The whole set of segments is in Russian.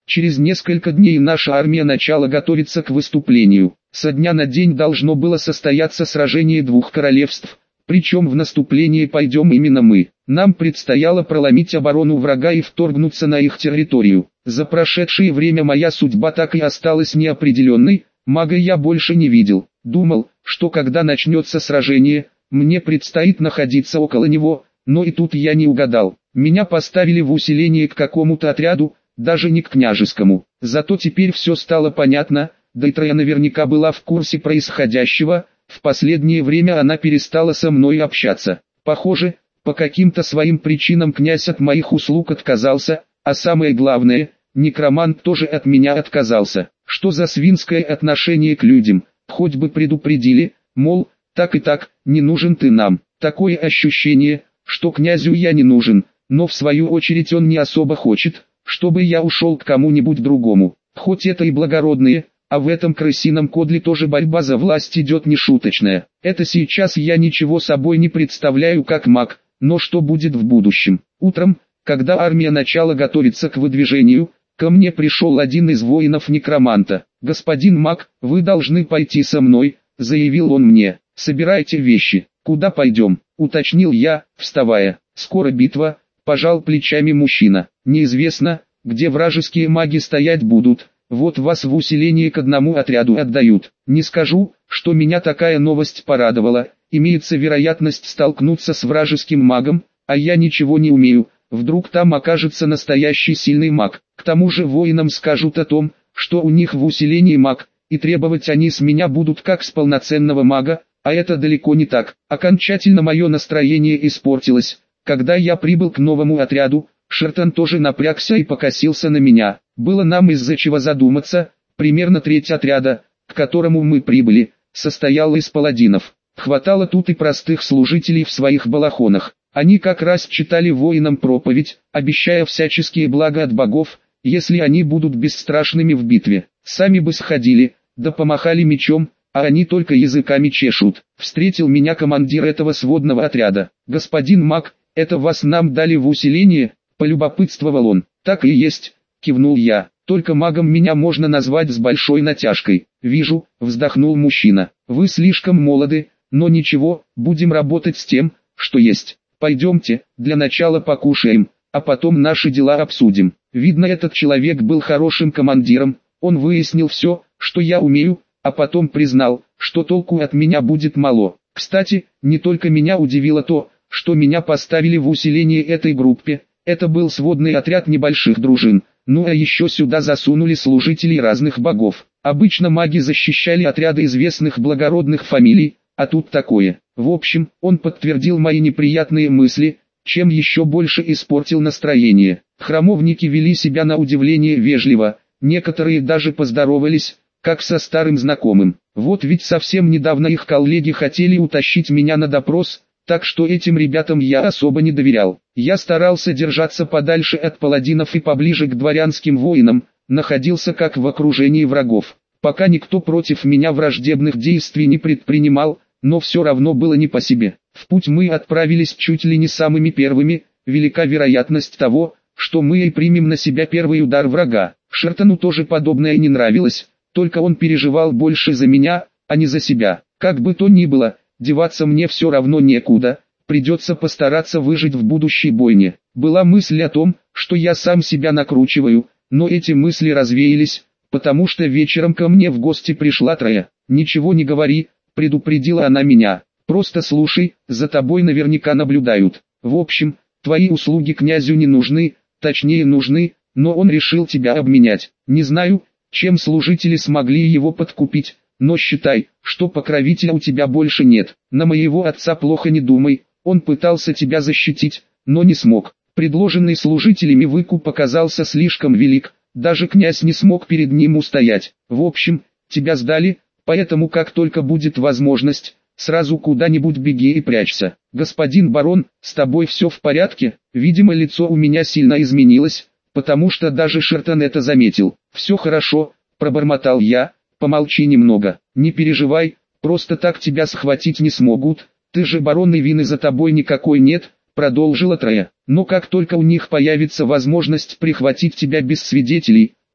Через несколько дней наша армия начала готовиться к выступлению. Со дня на день должно было состояться сражение двух королевств, причем в наступление пойдем именно мы. Нам предстояло проломить оборону врага и вторгнуться на их территорию. За прошедшее время моя судьба так и осталась неопределенной, мага я больше не видел. Думал, что когда начнется сражение, мне предстоит находиться около него, но и тут я не угадал. Меня поставили в усиление к какому-то отряду, даже не к княжескому. Зато теперь все стало понятно, да и Троя наверняка была в курсе происходящего. В последнее время она перестала со мной общаться. Похоже, по каким-то своим причинам князь от моих услуг отказался, а самое главное, некромант тоже от меня отказался. Что за свинское отношение к людям? Хоть бы предупредили, мол, так и так, не нужен ты нам. Такое ощущение, что князю я не нужен, но в свою очередь он не особо хочет, чтобы я ушел к кому-нибудь другому. Хоть это и благородные, а в этом крысином кодле тоже борьба за власть идет нешуточная. Это сейчас я ничего собой не представляю как маг, но что будет в будущем? Утром, когда армия начала готовиться к выдвижению, ко мне пришел один из воинов некроманта. «Господин маг, вы должны пойти со мной», — заявил он мне. «Собирайте вещи». «Куда пойдем?» — уточнил я, вставая. «Скоро битва», — пожал плечами мужчина. «Неизвестно, где вражеские маги стоять будут. Вот вас в усиление к одному отряду отдают. Не скажу, что меня такая новость порадовала. Имеется вероятность столкнуться с вражеским магом, а я ничего не умею. Вдруг там окажется настоящий сильный маг. К тому же воинам скажут о том, что у них в усилении маг, и требовать они с меня будут как с полноценного мага, а это далеко не так. Окончательно мое настроение испортилось. Когда я прибыл к новому отряду, Шертон тоже напрягся и покосился на меня. Было нам из-за чего задуматься. Примерно треть отряда, к которому мы прибыли, состояла из паладинов. Хватало тут и простых служителей в своих балахонах. Они как раз читали воинам проповедь, обещая всяческие блага от богов, если они будут бесстрашными в битве. Сами бы сходили, да помахали мечом, а они только языками чешут. Встретил меня командир этого сводного отряда. «Господин маг, это вас нам дали в усиление?» — полюбопытствовал он. «Так и есть», — кивнул я. «Только магом меня можно назвать с большой натяжкой». «Вижу», — вздохнул мужчина. «Вы слишком молоды, но ничего, будем работать с тем, что есть. Пойдемте, для начала покушаем, а потом наши дела обсудим». Видно, этот человек был хорошим командиром. Он выяснил все, что я умею, а потом признал, что толку от меня будет мало. Кстати, не только меня удивило то, что меня поставили в усиление этой группе. Это был сводный отряд небольших дружин. Ну а еще сюда засунули служителей разных богов. Обычно маги защищали отряды известных благородных фамилий, а тут такое. В общем, он подтвердил мои неприятные мысли, чем еще больше испортил настроение. Храмовники вели себя на удивление вежливо, некоторые даже поздоровались, как со старым знакомым. Вот ведь совсем недавно их коллеги хотели утащить меня на допрос, так что этим ребятам я особо не доверял. Я старался держаться подальше от паладинов и поближе к дворянским воинам, находился как в окружении врагов. Пока никто против меня враждебных действий не предпринимал, но все равно было не по себе. В путь мы отправились чуть ли не самыми первыми, велика вероятность того, что мы и примем на себя первый удар врага. Шертону тоже подобное не нравилось, только он переживал больше за меня, а не за себя. Как бы то ни было, деваться мне все равно некуда, придется постараться выжить в будущей бойне. Была мысль о том, что я сам себя накручиваю, но эти мысли развеялись, потому что вечером ко мне в гости пришла Троя. «Ничего не говори», — предупредила она меня, — «просто слушай, за тобой наверняка наблюдают. В общем, твои услуги князю не нужны, точнее нужны, но он решил тебя обменять. Не знаю, чем служители смогли его подкупить, но считай, что покровителя у тебя больше нет. На моего отца плохо не думай, он пытался тебя защитить, но не смог. Предложенный служителями выкуп оказался слишком велик, даже князь не смог перед ним устоять. В общем, тебя сдали, поэтому как только будет возможность, сразу куда-нибудь беги и прячься. Господин барон, с тобой все в порядке?» Видимо, лицо у меня сильно изменилось, потому что даже Шертон это заметил. «Все хорошо», — пробормотал я, — «помолчи немного. Не переживай, просто так тебя схватить не смогут, ты же барон и вины за тобой никакой нет», — продолжила Троя. «Но как только у них появится возможность прихватить тебя без свидетелей,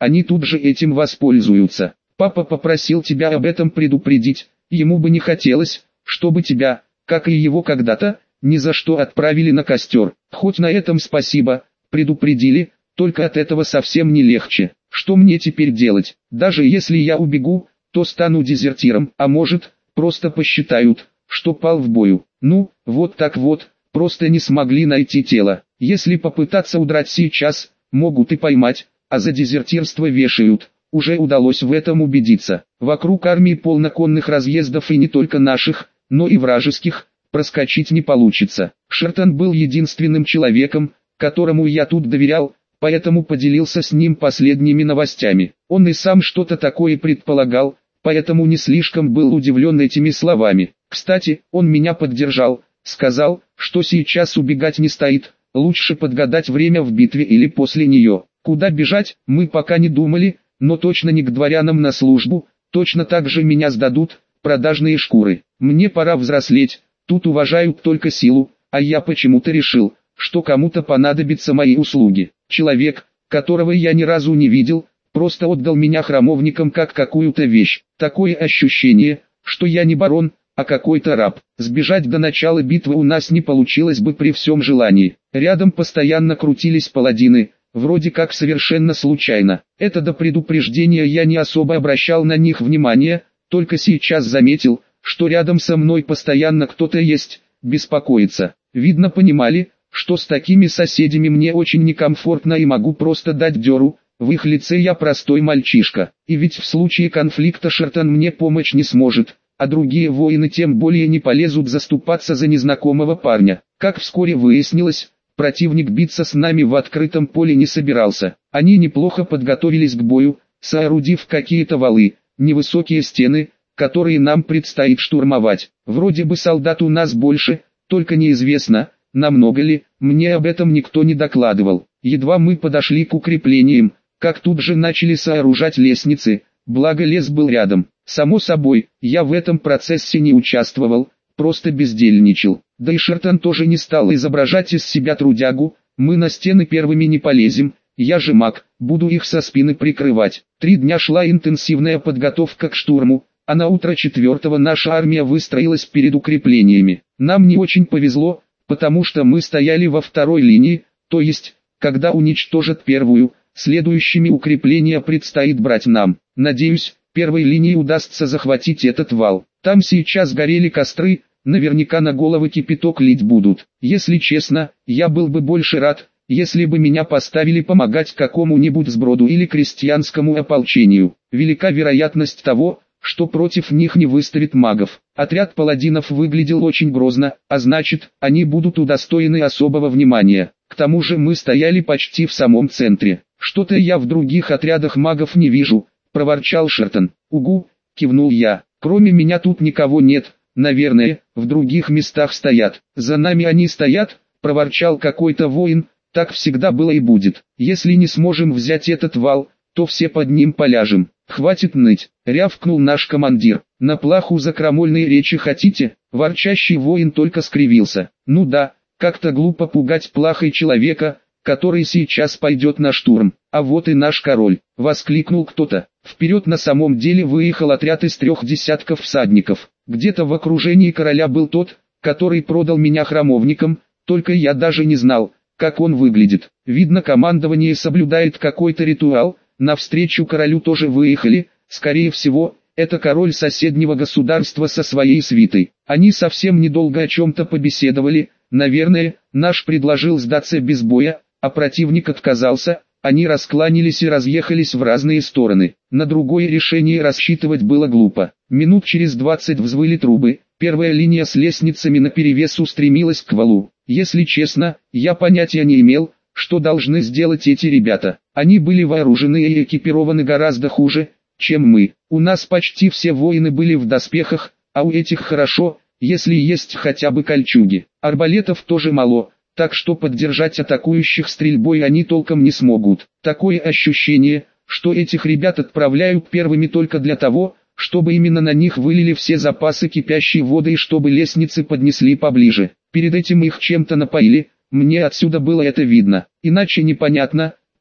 они тут же этим воспользуются. Папа попросил тебя об этом предупредить, ему бы не хотелось, чтобы тебя, как и его когда-то, ни за что отправили на костер. Хоть на этом спасибо, предупредили, только от этого совсем не легче. Что мне теперь делать? Даже если я убегу, то стану дезертиром, а может, просто посчитают, что пал в бою. Ну, вот так вот, просто не смогли найти тело. Если попытаться удрать сейчас, могут и поймать, а за дезертирство вешают. Уже удалось в этом убедиться. Вокруг армии полно конных разъездов и не только наших, но и вражеских, проскочить не получится. Шертон был единственным человеком, которому я тут доверял, поэтому поделился с ним последними новостями. Он и сам что-то такое предполагал, поэтому не слишком был удивлен этими словами. Кстати, он меня поддержал, сказал, что сейчас убегать не стоит, лучше подгадать время в битве или после нее. Куда бежать, мы пока не думали, но точно не к дворянам на службу, точно так же меня сдадут, продажные шкуры. Мне пора взрослеть, тут уважают только силу, а я почему-то решил, что кому-то понадобятся мои услуги. Человек, которого я ни разу не видел, просто отдал меня храмовникам как какую-то вещь. Такое ощущение, что я не барон, а какой-то раб. Сбежать до начала битвы у нас не получилось бы при всем желании. Рядом постоянно крутились паладины, вроде как совершенно случайно. Это до предупреждения я не особо обращал на них внимания, только сейчас заметил, что рядом со мной постоянно кто-то есть, беспокоится. Видно, понимали, что с такими соседями мне очень некомфортно и могу просто дать дёру. В их лице я простой мальчишка, и ведь в случае конфликта Шертон мне помочь не сможет, а другие воины тем более не полезут заступаться за незнакомого парня. Как вскоре выяснилось, противник биться с нами в открытом поле не собирался. Они неплохо подготовились к бою, соорудив какие-то валы, невысокие стены, которые нам предстоит штурмовать. Вроде бы солдат у нас больше, только неизвестно, намного ли, мне об этом никто не докладывал. Едва мы подошли к укреплениям, как тут же начали сооружать лестницы, благо лес был рядом. Само собой, я в этом процессе не участвовал, просто бездельничал. Да и Шертон тоже не стал изображать из себя трудягу, мы на стены первыми не полезем, я же маг, буду их со спины прикрывать. 3 дня шла интенсивная подготовка к штурму, а на утро 4-го наша армия выстроилась перед укреплениями. Нам не очень повезло, потому что мы стояли во второй линии, то есть, когда уничтожат первую, следующими укрепления предстоит брать нам. Надеюсь, первой линии удастся захватить этот вал. Там сейчас горели костры, наверняка на головы кипяток лить будут. Если честно, я был бы больше рад, если бы меня поставили помогать какому-нибудь сброду или крестьянскому ополчению. Велика вероятность того, что против них не выставит магов. Отряд паладинов выглядел очень грозно, а значит, они будут удостоены особого внимания. К тому же мы стояли почти в самом центре. Что-то я в других отрядах магов не вижу, проворчал Шертон. Угу, кивнул я. Кроме меня тут никого нет, наверное, в других местах стоят. За нами они стоят, проворчал какой-то воин, так всегда было и будет. Если не сможем взять этот вал, то все под ним поляжем. Хватит ныть, рявкнул наш командир. На плаху за крамольные речи хотите? Ворчащий воин только скривился. Ну да, как-то глупо пугать плахой человека, который сейчас пойдет на штурм. А вот и наш король, воскликнул кто-то. Вперед на самом деле выехал отряд из 3 десятков всадников. Где-то в окружении короля был тот, который продал меня храмовникам, только я даже не знал, как он выглядит. Видно, командование соблюдает какой-то ритуал. Навстречу королю тоже выехали, скорее всего, это король соседнего государства со своей свитой. Они совсем недолго о чем-то побеседовали, наверное, наш предложил сдаться без боя, а противник отказался, они раскланялись и разъехались в разные стороны. На другое решение рассчитывать было глупо. Минут через 20 взвыли трубы, первая линия с лестницами наперевес устремилась к валу. Если честно, я понятия не имел, что должны сделать эти ребята. Они были вооружены и экипированы гораздо хуже, чем мы. У нас почти все воины были в доспехах, а у этих хорошо, если есть хотя бы кольчуги. Арбалетов тоже мало, так что поддержать атакующих стрельбой они толком не смогут. Такое ощущение, что этих ребят отправляют первыми только для того, чтобы именно на них вылили все запасы кипящей воды и чтобы лестницы поднесли поближе. Перед этим их чем-то напоили. Мне отсюда было это видно, иначе непонятно,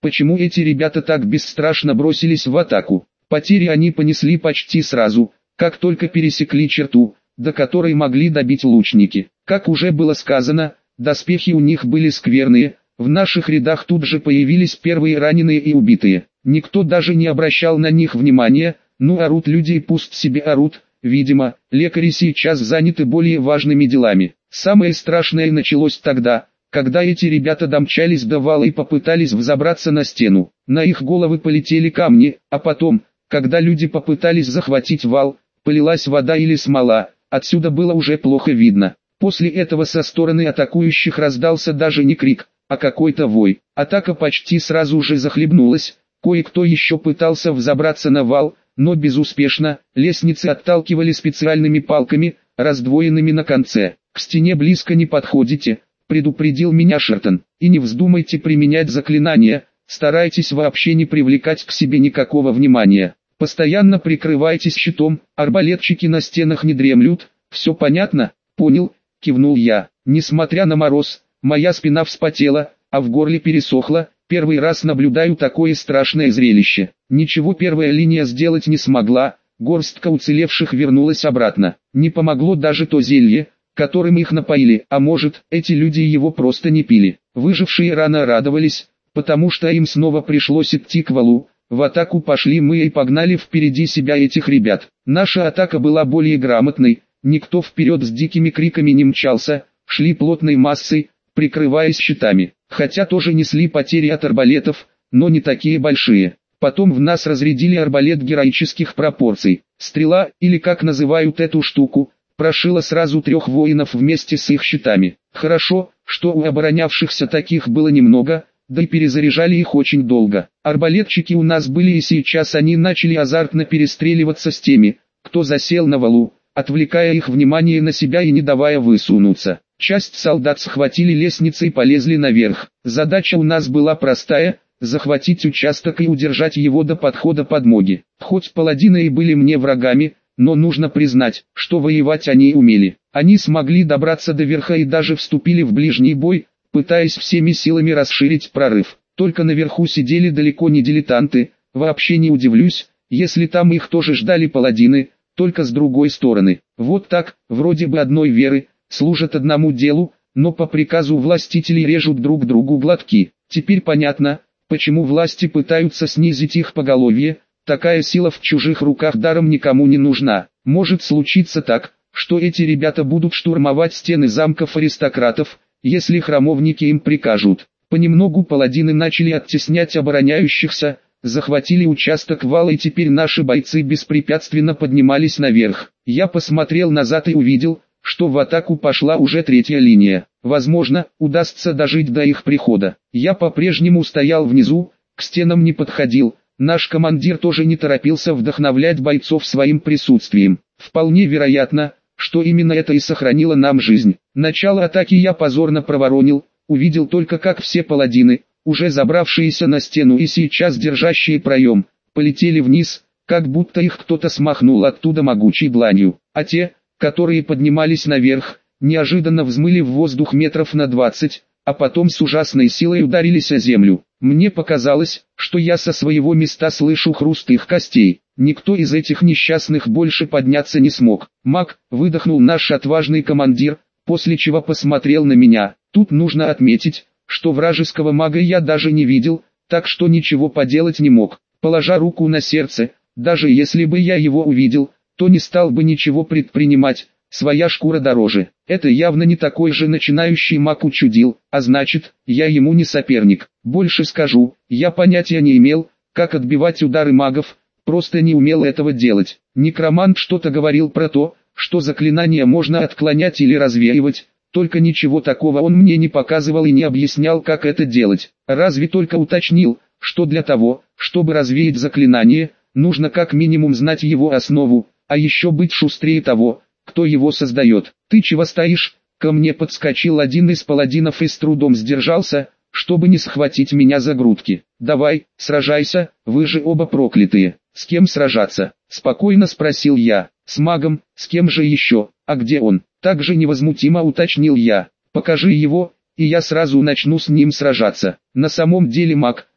Почему эти ребята так бесстрашно бросились в атаку? Потери они понесли почти сразу, как только пересекли черту, до которой могли добить лучники. Как уже было сказано, доспехи у них были скверные, в наших рядах тут же появились первые раненые и убитые. Никто даже не обращал на них внимания, ну орут люди и пусть себе орут, видимо, лекари сейчас заняты более важными делами. Самое страшное началось тогда, когда эти ребята домчались до вала и попытались взобраться на стену. На их головы полетели камни, а потом, когда люди попытались захватить вал, полилась вода или смола, отсюда было уже плохо видно. После этого со стороны атакующих раздался даже не крик, а какой-то вой. Атака почти сразу же захлебнулась, кое-кто еще пытался взобраться на вал, но безуспешно, лестницы отталкивали специальными палками, раздвоенными на конце. «К стене близко не подходите», — предупредил меня Шертон, — «и не вздумайте применять заклинания, старайтесь вообще не привлекать к себе никакого внимания. Постоянно прикрывайтесь щитом, арбалетчики на стенах не дремлют, все понятно?» «Понял», — кивнул я. Несмотря на мороз, моя спина вспотела, а в горле пересохло. Первый раз наблюдаю такое страшное зрелище. Ничего первая линия сделать не смогла, горстка уцелевших вернулась обратно. Не помогло даже то зелье, которым их напоили, а может, эти люди его просто не пили. Выжившие рано радовались, потому что им снова пришлось идти к валу. В атаку пошли мы и погнали впереди себя этих ребят. Наша атака была более грамотной, никто вперед с дикими криками не мчался, шли плотной массой, прикрываясь щитами. Хотя тоже несли потери от арбалетов, но не такие большие. Потом в нас разрядили арбалет героических пропорций. Стрела, или как называют эту штуку, прошила сразу 3 воинов вместе с их щитами. Хорошо, что у оборонявшихся таких было немного, да и перезаряжали их очень долго. Арбалетчики у нас были и сейчас они начали азартно перестреливаться с теми, кто засел на валу, отвлекая их внимание на себя и не давая высунуться. Часть солдат схватили лестницы и полезли наверх. Задача у нас была простая – захватить участок и удержать его до подхода подмоги. Хоть паладины и были мне врагами, но нужно признать, что воевать они умели. Они смогли добраться до верха и даже вступили в ближний бой, пытаясь всеми силами расширить прорыв. Только наверху сидели далеко не дилетанты, вообще не удивлюсь, если там их тоже ждали паладины, только с другой стороны. Вот так, вроде бы одной веры, служат одному делу, но по приказу властителей режут друг другу глотки. Теперь понятно, почему власти пытаются снизить их поголовье, такая сила в чужих руках даром никому не нужна. Может случиться так, что эти ребята будут штурмовать стены замков аристократов, если храмовники им прикажут. Понемногу паладины начали оттеснять обороняющихся, захватили участок вала и теперь наши бойцы беспрепятственно поднимались наверх. Я посмотрел назад и увидел, что в атаку пошла уже 3-я линия. Возможно, удастся дожить до их прихода. Я по-прежнему стоял внизу, к стенам не подходил. Наш командир тоже не торопился вдохновлять бойцов своим присутствием. Вполне вероятно, что именно это и сохранило нам жизнь. Начало атаки я позорно проворонил, увидел только как все паладины, уже забравшиеся на стену и сейчас держащие проем, полетели вниз, как будто их кто-то смахнул оттуда могучей дланью. А те, которые поднимались наверх, неожиданно взмыли в воздух метров на 20, а потом с ужасной силой ударились о землю. Мне показалось, что я со своего места слышу хруст их костей. Никто из этих несчастных больше подняться не смог. «Маг», — выдохнул наш отважный командир, после чего посмотрел на меня. Тут нужно отметить, что вражеского мага я даже не видел, так что ничего поделать не мог. Положа руку на сердце, даже если бы я его увидел, то не стал бы ничего предпринимать, своя шкура дороже. Это явно не такой же начинающий маг учудил, а значит, я ему не соперник. Больше скажу, я понятия не имел, как отбивать удары магов, просто не умел этого делать. Некромант что-то говорил про то, что заклинания можно отклонять или развеивать, только ничего такого он мне не показывал и не объяснял, как это делать. Разве только уточнил, что для того, чтобы развеять заклинание, нужно как минимум знать его основу, а еще быть шустрее того, кто его создает. «Ты чего стоишь?» Ко мне подскочил один из паладинов и с трудом сдержался, чтобы не схватить меня за грудки. «Давай, сражайся, вы же оба проклятые». «С кем сражаться?» – спокойно спросил я. «С магом, с кем же еще, а где он?» Также невозмутимо уточнил я. «Покажи его, и я сразу начну с ним сражаться». На самом деле маг,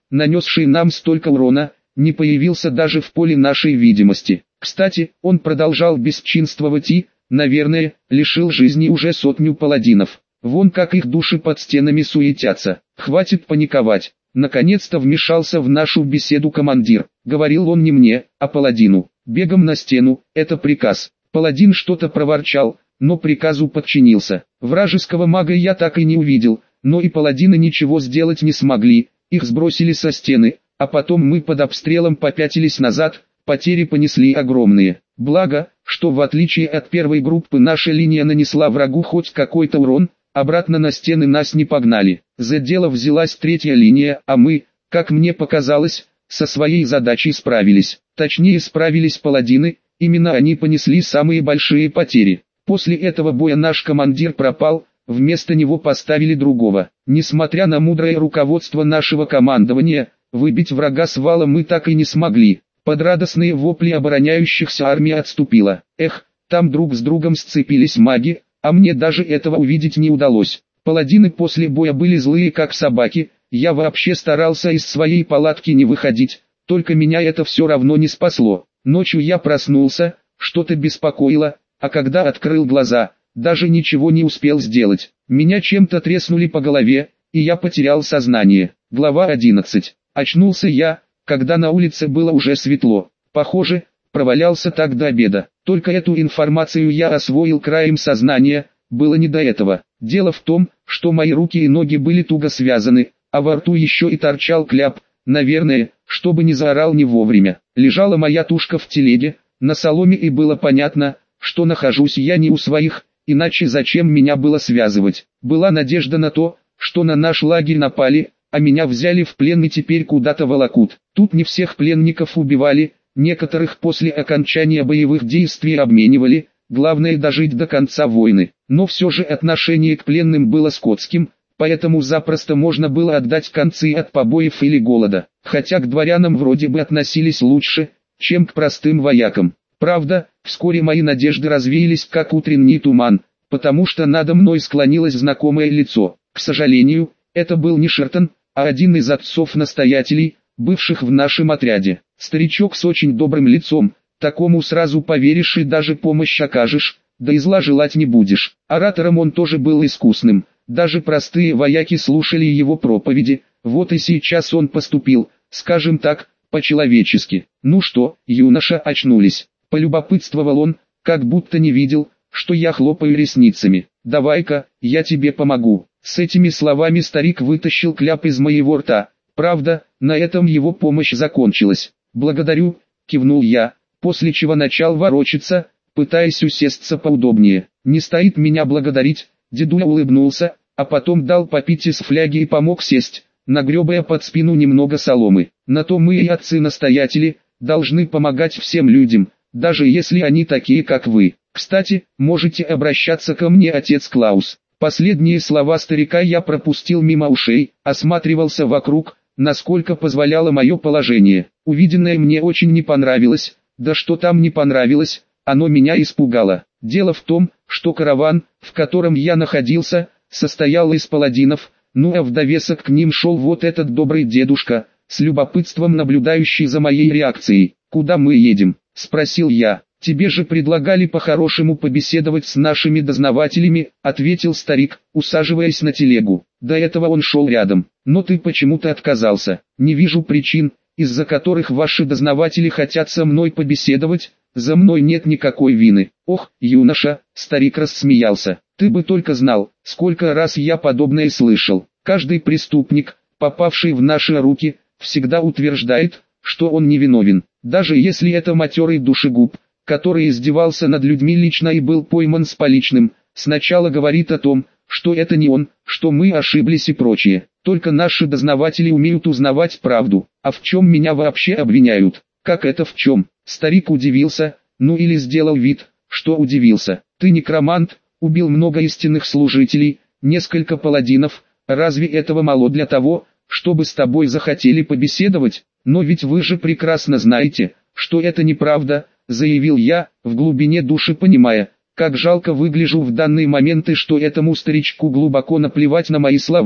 нанесший нам столько урона, не появился даже в поле нашей видимости. Кстати, он продолжал бесчинствовать и, наверное, лишил жизни уже сотню паладинов. Вон как их души под стенами суетятся. Хватит паниковать. Наконец-то вмешался в нашу беседу командир. Говорил он не мне, а паладину. Бегом на стену, это приказ. Паладин что-то проворчал, но приказу подчинился. Вражеского мага я так и не увидел, но и паладины ничего сделать не смогли. Их сбросили со стены, а потом мы под обстрелом попятились назад. Потери понесли огромные. Благо, что в отличие от первой группы наша линия нанесла врагу хоть какой-то урон, обратно на стены нас не погнали. За дело взялась третья линия, а мы, как мне показалось, со своей задачей справились. Точнее справились паладины, именно они понесли самые большие потери. После этого боя наш командир пропал, вместо него поставили другого. Несмотря на мудрое руководство нашего командования, выбить врага с вала мы так и не смогли. Под радостные вопли обороняющихся армия отступила. Эх, там друг с другом сцепились маги, а мне даже этого увидеть не удалось. Паладины после боя были злые как собаки, я вообще старался из своей палатки не выходить, только меня это все равно не спасло. Ночью я проснулся, что-то беспокоило, а когда открыл глаза, даже ничего не успел сделать. Меня чем-то треснули по голове, и я потерял сознание. Глава 11. Очнулся я, когда на улице было уже светло. Похоже, провалялся так до обеда. Только эту информацию я освоил краем сознания, было не до этого. Дело в том, что мои руки и ноги были туго связаны, а во рту еще и торчал кляп, наверное, чтобы не заорал не вовремя. Лежала моя тушка в телеге, на соломе, и было понятно, что нахожусь я не у своих, иначе зачем меня было связывать. Была надежда на то, что на наш лагерь напали, а меня взяли в плен и теперь куда-то волокут. Тут не всех пленников убивали, некоторых после окончания боевых действий обменивали, главное дожить до конца войны. Но все же отношение к пленным было скотским, поэтому запросто можно было отдать концы от побоев или голода. Хотя к дворянам вроде бы относились лучше, чем к простым воякам. Правда, вскоре мои надежды развеялись как утренний туман, потому что надо мной склонилось знакомое лицо. К сожалению, это был не Шертон, а один из отцов-настоятелей, бывших в нашем отряде. Старичок с очень добрым лицом, такому сразу поверишь и даже помощь окажешь, да и зла желать не будешь. Оратором он тоже был искусным, даже простые вояки слушали его проповеди, вот и сейчас он поступил, скажем так, по-человечески. Ну что, юноша, очнулись? Полюбопытствовал он, как будто не видел, что я хлопаю ресницами. Давай-ка, я тебе помогу. С этими словами старик вытащил кляп из моего рта. Правда, на этом его помощь закончилась. «Благодарю», — кивнул я, после чего начал ворочаться, пытаясь усесться поудобнее. «Не стоит меня благодарить», — дедуля улыбнулся, а потом дал попить из фляги и помог сесть, нагребая под спину немного соломы. «На то мы и отцы-настоятели, должны помогать всем людям, даже если они такие как вы. Кстати, можете обращаться ко мне, отец Клаус». Последние слова старика я пропустил мимо ушей, осматривался вокруг, насколько позволяло мое положение. Увиденное мне очень не понравилось, да что там не понравилось, оно меня испугало. Дело в том, что караван, в котором я находился, состоял из паладинов, ну а в довесок к ним шел вот этот добрый дедушка, с любопытством наблюдающий за моей реакцией. «Куда мы едем?» – спросил я. «Тебе же предлагали по-хорошему побеседовать с нашими дознавателями», — ответил старик, усаживаясь на телегу. До этого он шел рядом. «Но ты почему-то отказался. Не вижу причин, из-за которых ваши дознаватели хотят со мной побеседовать, за мной нет никакой вины». «Ох, юноша», — старик рассмеялся, — «ты бы только знал, сколько раз я подобное слышал. Каждый преступник, попавший в наши руки, всегда утверждает, что он невиновен, даже если это матерый душегуб, который издевался над людьми лично и был пойман с поличным, сначала говорит о том, что это не он, что мы ошиблись и прочее. Только наши дознаватели умеют узнавать правду. А в чем меня вообще обвиняют? Как это в чем?» Старик удивился, ну или сделал вид, что удивился. «Ты некромант, убил много истинных служителей, несколько паладинов, разве этого мало для того, чтобы с тобой захотели побеседовать? Но ведь вы же прекрасно знаете, что это неправда», — заявил я, в глубине души понимая, как жалко выгляжу в данный момент и что этому старичку глубоко наплевать на мои слова.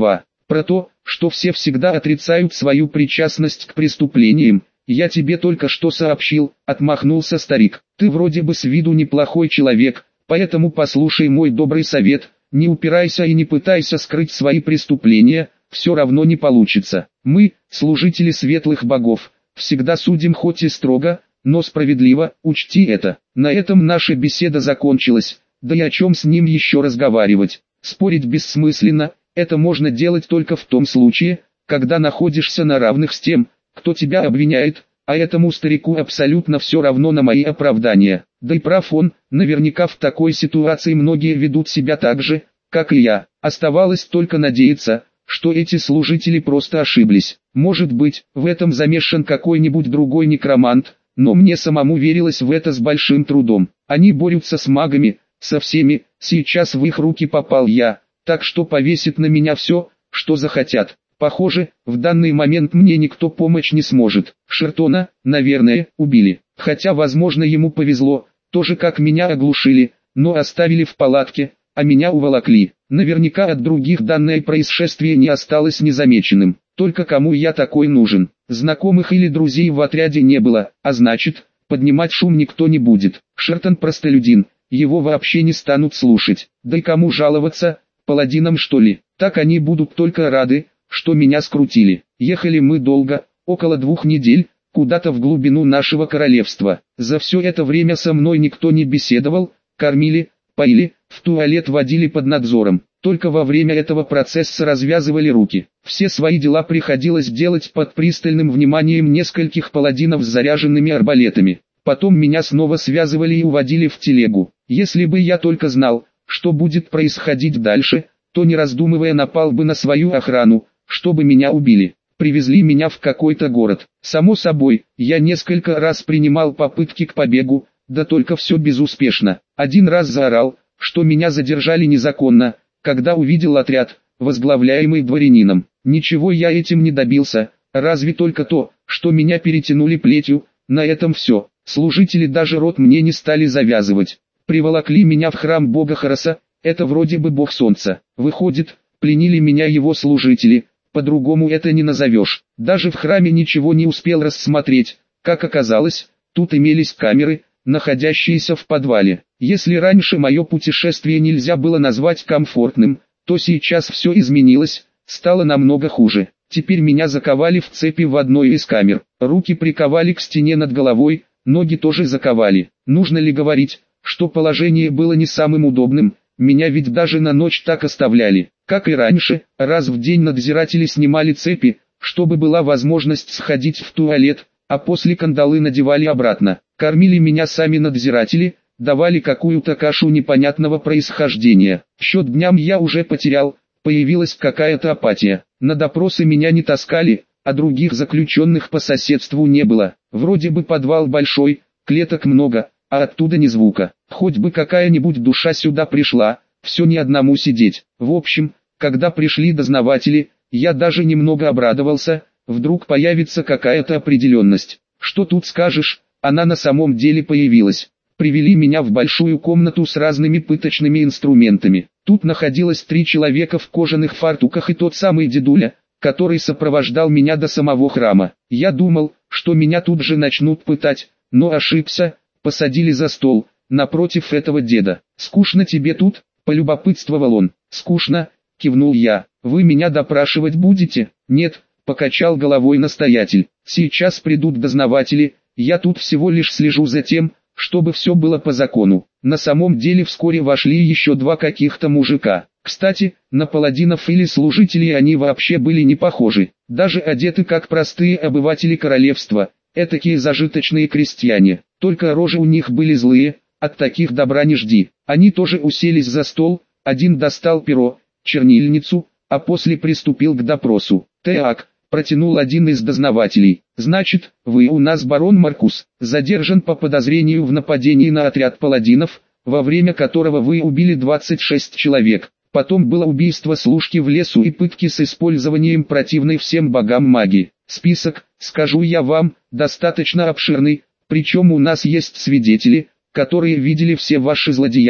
Про то, что все всегда отрицают свою причастность к преступлениям, я тебе только что сообщил, отмахнулся старик. Ты вроде бы с виду неплохой человек, поэтому послушай мой добрый совет, не упирайся и не пытайся скрыть свои преступления, все равно не получится. Мы, служители светлых богов, всегда судим хоть и строго, но справедливо, учти это. На этом наша беседа закончилась, да и о чем с ним еще разговаривать. Спорить бессмысленно, это можно делать только в том случае, когда находишься на равных с тем, кто тебя обвиняет, а этому старику абсолютно все равно на мои оправдания. Да и прав он, наверняка в такой ситуации многие ведут себя так же, как и я. Оставалось только надеяться, что эти служители просто ошиблись. Может быть, в этом замешан какой-нибудь другой некромант, но мне самому верилось в это с большим трудом. Они борются с магами, со всеми, сейчас в их руки попал я, так что повесит на меня все, что захотят. Похоже, в данный момент мне никто помочь не сможет. Шертона, наверное, убили. Хотя возможно ему повезло, тоже как меня оглушили, но оставили в палатке, а меня уволокли. Наверняка от других данное происшествие не осталось незамеченным. Только кому я такой нужен? Знакомых или друзей в отряде не было, а значит, поднимать шум никто не будет. Шертон простолюдин, его вообще не станут слушать. Да и кому жаловаться, паладинам что ли? Так они будут только рады, что меня скрутили. Ехали мы долго, около 2 недель, куда-то в глубину нашего королевства. За все это время со мной никто не беседовал, кормили, поили, в туалет водили под надзором. Только во время этого процесса развязывали руки. Все свои дела приходилось делать под пристальным вниманием нескольких паладинов с заряженными арбалетами. Потом меня снова связывали и уводили в телегу. Если бы я только знал, что будет происходить дальше, то не раздумывая напал бы на свою охрану, чтобы меня убили. Привезли меня в какой-то город. Само собой, я несколько раз принимал попытки к побегу, да только все безуспешно. Один раз заорал, что меня задержали незаконно, когда увидел отряд, возглавляемый дворянином. Ничего я этим не добился, разве только то, что меня перетянули плетью, на этом все. Служители даже рот мне не стали завязывать. Приволокли меня в храм бога Хороса, это вроде бы бог солнца. Выходит, пленили меня его служители, по-другому это не назовешь. Даже в храме ничего не успел рассмотреть. Как оказалось, тут имелись камеры, находящиеся в подвале. Если раньше мое путешествие нельзя было назвать комфортным, то сейчас все изменилось, стало намного хуже. Теперь меня заковали в цепи в одной из камер. Руки приковали к стене над головой, ноги тоже заковали. Нужно ли говорить, что положение было не самым удобным? Меня ведь даже на ночь так оставляли. Как и раньше, раз в день надзиратели снимали цепи, чтобы была возможность сходить в туалет, а после кандалы надевали обратно. Кормили меня сами надзиратели, давали какую-то кашу непонятного происхождения. Счет дням я уже потерял, появилась какая-то апатия. На допросы меня не таскали, а других заключенных по соседству не было. Вроде бы подвал большой, клеток много, а оттуда ни звука. Хоть бы какая-нибудь душа сюда пришла, все не одному сидеть. В общем, когда пришли дознаватели, я даже немного обрадовался, вдруг появится какая-то определенность. Что тут скажешь, она на самом деле появилась. Привели меня в большую комнату с разными пыточными инструментами. Тут находилось 3 человека в кожаных фартуках и тот самый дедуля, который сопровождал меня до самого храма. Я думал, что меня тут же начнут пытать, но ошибся, посадили за стол, напротив этого деда. «Скучно тебе тут?» – полюбопытствовал он. «Скучно», – кивнул я. «Вы меня допрашивать будете?» «Нет», – покачал головой настоятель. «Сейчас придут дознаватели, я тут всего лишь слежу за тем, чтобы все было по закону». На самом деле вскоре вошли еще 2 каких-то мужика. Кстати, на паладинов или служителей они вообще были не похожи. Даже одеты как простые обыватели королевства, этакие зажиточные крестьяне. Только рожи у них были злые, от таких добра не жди. Они тоже уселись за стол, один достал перо, чернильницу, а после приступил к допросу. «Так», — протянул один из дознавателей, — «значит, вы у нас барон Маркус, задержан по подозрению в нападении на отряд паладинов, во время которого вы убили 26 человек. Потом было убийство служки в лесу и пытки с использованием противной всем богам магии. Список, скажу я вам, достаточно обширный, причем у нас есть свидетели, которые видели все ваши злодеяния.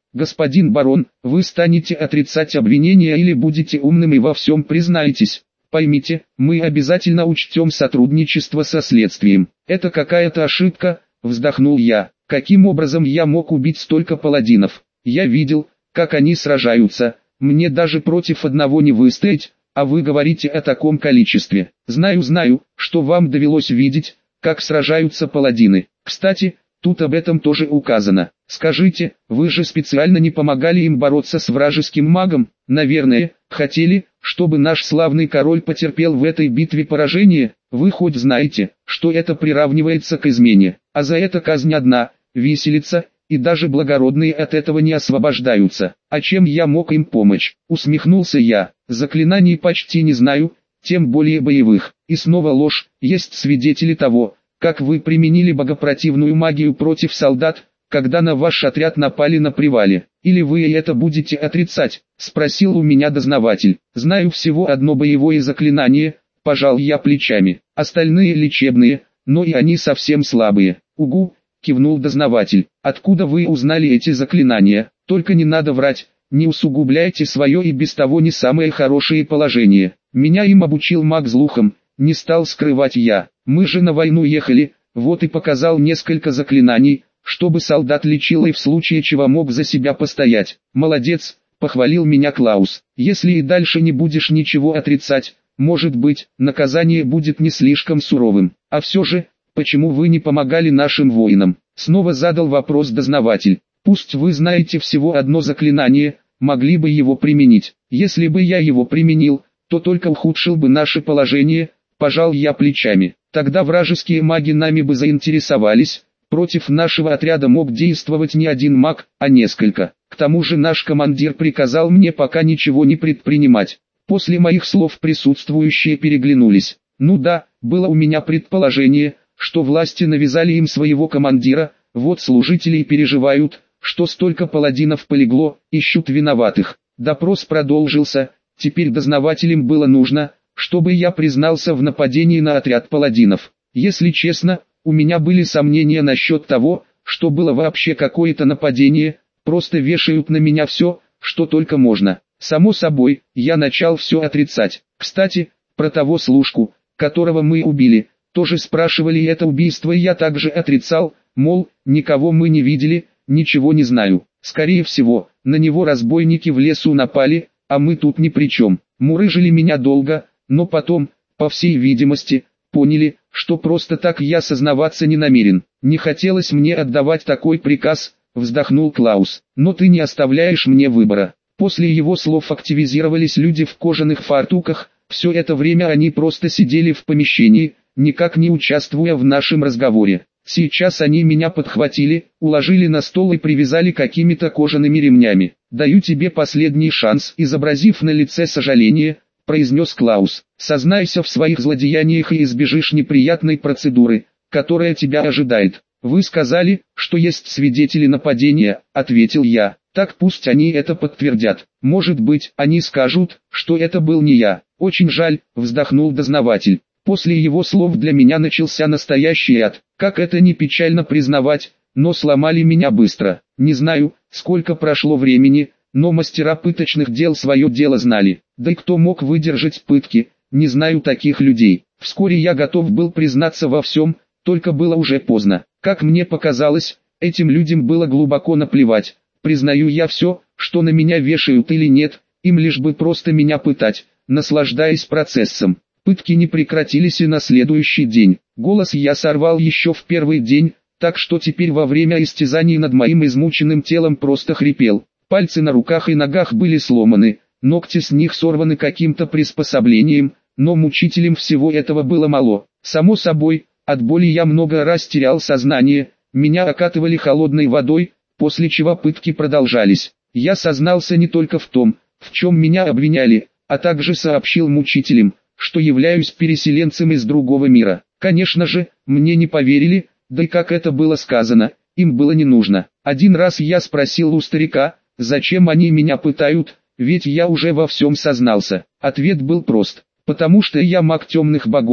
Господин барон, вы станете отрицать обвинения или будете умным и во всем признаетесь. Поймите, мы обязательно учтем сотрудничество со следствием. Это какая-то ошибка, вздохнул я. Каким образом я мог убить столько паладинов? Я видел, как они сражаются, мне даже против одного не выстоять, а вы говорите о таком количестве. Знаю, что вам довелось видеть, как сражаются паладины. Кстати, тут об этом тоже указано. Скажите, вы же специально не помогали им бороться с вражеским магом? Наверное, хотели, чтобы наш славный король потерпел в этой битве поражение? Вы хоть знаете, что это приравнивается к измене, а за это казнь одна, виселица, и даже благородные от этого не освобождаются. А чем я мог им помочь? Усмехнулся я. Заклинаний почти не знаю, тем более боевых. И снова ложь, есть свидетели того, как вы применили богопротивную магию против солдат, когда на ваш отряд напали на привале. Или вы и это будете отрицать? Спросил у меня дознаватель. Знаю всего одно боевое заклинание, пожал я плечами. Остальные лечебные, но и они совсем слабые. Угу, кивнул дознаватель. Откуда вы узнали эти заклинания? Только не надо врать, не усугубляйте свое и без того не самое хорошее положение. Меня им обучил маг Злухом, не стал скрывать я. Мы же на войну ехали, вот и показал несколько заклинаний, чтобы солдат лечил и в случае чего мог за себя постоять. Молодец, похвалил меня Клаус. Если и дальше не будешь ничего отрицать, может быть, наказание будет не слишком суровым. А все же, почему вы не помогали нашим воинам? Снова задал вопрос дознаватель. Пусть вы знаете всего одно заклинание, могли бы его применить. Если бы я его применил, то только ухудшил бы наше положение, пожал я плечами. Тогда вражеские маги нами бы заинтересовались. Против нашего отряда мог действовать не один маг, а несколько. К тому же наш командир приказал мне пока ничего не предпринимать. После моих слов присутствующие переглянулись. Ну да, было у меня предположение, что власти навязали им своего командира, вот служители и переживают, что столько паладинов полегло, ищут виноватых. Допрос продолжился, теперь дознавателям было нужно, чтобы я признался в нападении на отряд паладинов. Если честно, у меня были сомнения насчет того, что было вообще какое-то нападение, просто вешают на меня все, что только можно. Само собой, я начал все отрицать. Кстати, про того служку, которого мы убили, тоже спрашивали, и это убийство я также отрицал, мол, никого мы не видели, ничего не знаю. Скорее всего, на него разбойники в лесу напали, а мы тут ни при чем. Мурыжили меня долго, но потом, по всей видимости, поняли, что просто так я сознаваться не намерен. Не хотелось мне отдавать такой приказ, вздохнул Клаус. Но ты не оставляешь мне выбора. После его слов активизировались люди в кожаных фартуках, все это время они просто сидели в помещении, никак не участвуя в нашем разговоре. Сейчас они меня подхватили, уложили на стол и привязали какими-то кожаными ремнями. «Даю тебе последний шанс», изобразив на лице сожаление, произнес Клаус. «Сознайся в своих злодеяниях и избежишь неприятной процедуры, которая тебя ожидает». «Вы сказали, что есть свидетели нападения», — ответил я. «Так пусть они это подтвердят. Может быть, они скажут, что это был не я». «Очень жаль», — вздохнул дознаватель. После его слов для меня начался настоящий ад. Как это не печально признавать, но сломали меня быстро. Не знаю, сколько прошло времени, но мастера пыточных дел свое дело знали. Да и кто мог выдержать пытки, не знаю таких людей. Вскоре я готов был признаться во всем, только было уже поздно. Как мне показалось, этим людям было глубоко наплевать. Признаю я все, что на меня вешают или нет, им лишь бы просто меня пытать, наслаждаясь процессом. Пытки не прекратились и на следующий день. Голос я сорвал еще в первый день, так что теперь во время истязаний над моим измученным телом просто хрипел. Пальцы на руках и ногах были сломаны, ногти с них сорваны каким-то приспособлением, но мучителям всего этого было мало. Само собой, от боли я много раз терял сознание, меня окатывали холодной водой, после чего пытки продолжались. Я сознался не только в том, в чем меня обвиняли, а также сообщил мучителям, что являюсь переселенцем из другого мира. Конечно же, мне не поверили, да и как это было сказано, им было не нужно. Один раз я спросил у старика, зачем они меня пытают, ведь я уже во всем сознался. Ответ был прост: потому что я маг темных богов,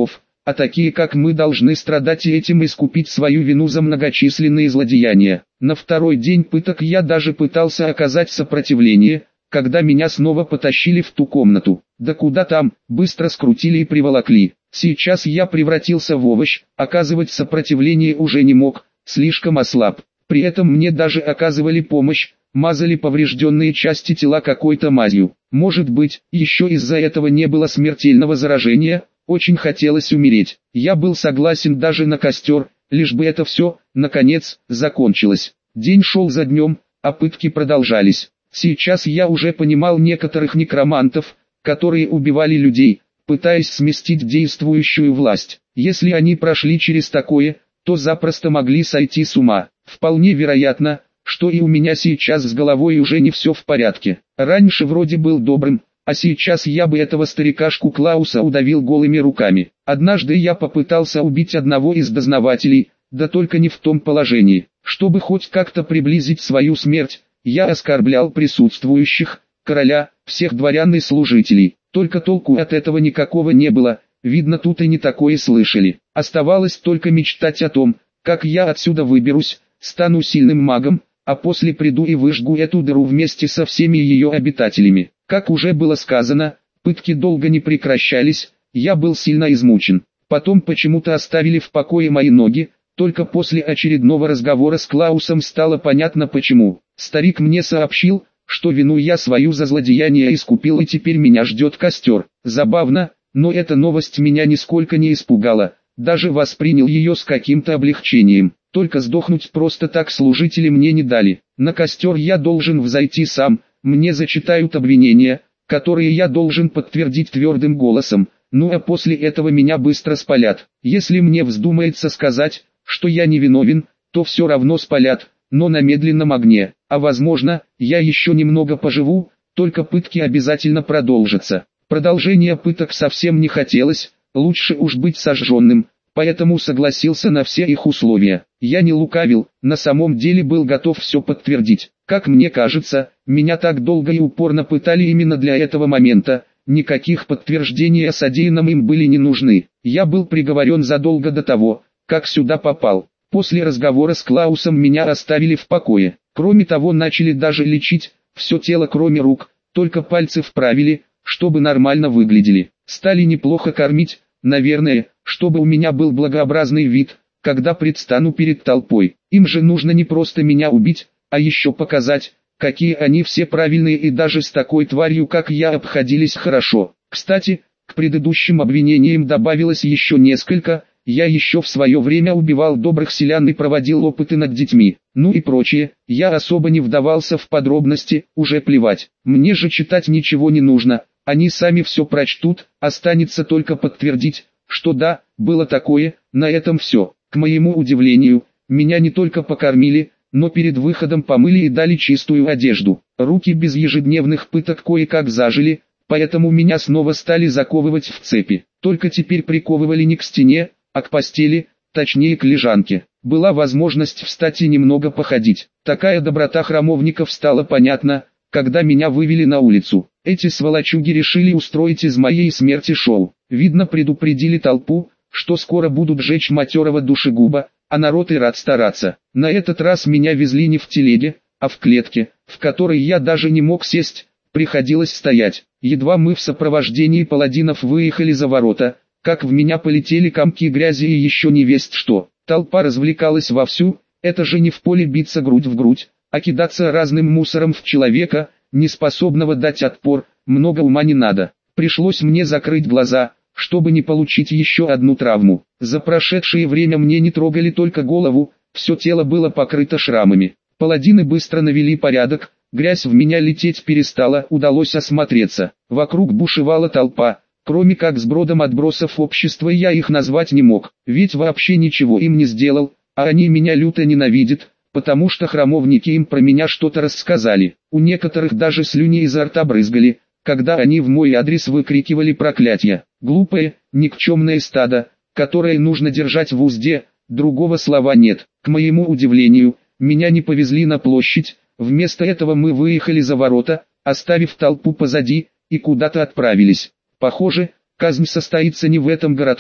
а такие как мы должны страдать и этим искупить свою вину за многочисленные злодеяния. На второй день пыток я даже пытался оказать сопротивление, когда меня снова потащили в ту комнату. Да куда там, быстро скрутили и приволокли. Сейчас я превратился в овощ, оказывать сопротивление уже не мог, слишком ослаб. При этом мне даже оказывали помощь, мазали поврежденные части тела какой-то мазью. Может быть, еще из-за этого не было смертельного заражения, очень хотелось умереть. Я был согласен даже на костер, лишь бы это все, наконец, закончилось. День шел за днем, а пытки продолжались. Сейчас я уже понимал некоторых некромантов, которые убивали людей, пытаясь сместить действующую власть. Если они прошли через такое, то запросто могли сойти с ума. Вполне вероятно, что и у меня сейчас с головой уже не все в порядке. Раньше вроде был добрым, а сейчас я бы этого старикашку Клауса удавил голыми руками. Однажды я попытался убить одного из дознавателей, да только не в том положении. Чтобы хоть как-то приблизить свою смерть, я оскорблял присутствующих, короля, всех дворян и служителей. Только толку от этого никакого не было, видно тут и не такое слышали. Оставалось только мечтать о том, как я отсюда выберусь, стану сильным магом, а после приду и выжгу эту дыру вместе со всеми ее обитателями. Как уже было сказано, пытки долго не прекращались, я был сильно измучен. Потом почему-то оставили в покое мои ноги, только после очередного разговора с Клаусом стало понятно почему. Старик мне сообщил, что вину я свою за злодеяние искупил и теперь меня ждет костер. Забавно, но эта новость меня нисколько не испугала, даже воспринял ее с каким-то облегчением. Только сдохнуть просто так служители мне не дали. На костер я должен взойти сам, мне зачитают обвинения, которые я должен подтвердить твердым голосом, ну а после этого меня быстро спалят. Если мне вздумается сказать, что я не виновен, то все равно спалят, но на медленном огне. А возможно, я еще немного поживу, только пытки обязательно продолжатся. Продолжения пыток совсем не хотелось, лучше уж быть сожженным, поэтому согласился на все их условия. Я не лукавил, на самом деле был готов все подтвердить. Как мне кажется, меня так долго и упорно пытали именно для этого момента, никаких подтверждений о содеянном им были не нужны. Я был приговорен задолго до того, как сюда попал. После разговора с Клаусом меня оставили в покое. Кроме того, начали даже лечить все тело кроме рук, только пальцы вправили, чтобы нормально выглядели. Стали неплохо кормить, наверное, чтобы у меня был благообразный вид, когда предстану перед толпой. Им же нужно не просто меня убить, а еще показать, какие они все правильные и даже с такой тварью как я обходились хорошо. Кстати, к предыдущим обвинениям добавилось еще несколько. Я еще в свое время убивал добрых селян и проводил опыты над детьми, ну и прочее. Я особо не вдавался в подробности, уже плевать. Мне же читать ничего не нужно, они сами все прочтут, останется только подтвердить, что да, было такое, на этом все. К моему удивлению, меня не только покормили, но перед выходом помыли и дали чистую одежду. Руки без ежедневных пыток кое-как зажили, поэтому меня снова стали заковывать в цепи. Только теперь приковывали не к стене, а к постели, точнее к лежанке. Была возможность встать и немного походить. Такая доброта храмовников стала понятна, когда меня вывели на улицу. Эти сволочуги решили устроить из моей смерти шоу. Видно, предупредили толпу, что скоро будут жечь матерого душегуба, а народ и рад стараться. На этот раз меня везли не в телеге, а в клетке, в которой я даже не мог сесть, приходилось стоять. Едва мы в сопровождении паладинов выехали за ворота, как в меня полетели комки грязи и еще не весть что. Толпа развлекалась вовсю, это же не в поле биться грудь в грудь, а кидаться разным мусором в человека, не способного дать отпор, много ума не надо. Пришлось мне закрыть глаза, чтобы не получить еще одну травму. За прошедшее время мне не трогали только голову, все тело было покрыто шрамами. Паладины быстро навели порядок, грязь в меня лететь перестала, удалось осмотреться. Вокруг бушевала толпа. Кроме как сбродом отбросов общества я их назвать не мог, ведь вообще ничего им не сделал, а они меня люто ненавидят, потому что храмовники им про меня что-то рассказали. У некоторых даже слюни изо рта брызгали, когда они в мой адрес выкрикивали проклятия. Глупое, никчемное стадо, которое нужно держать в узде, другого слова нет. К моему удивлению, меня не повезли на площадь, вместо этого мы выехали за ворота, оставив толпу позади, и куда-то отправились. Похоже, казнь состоится не в этом городке,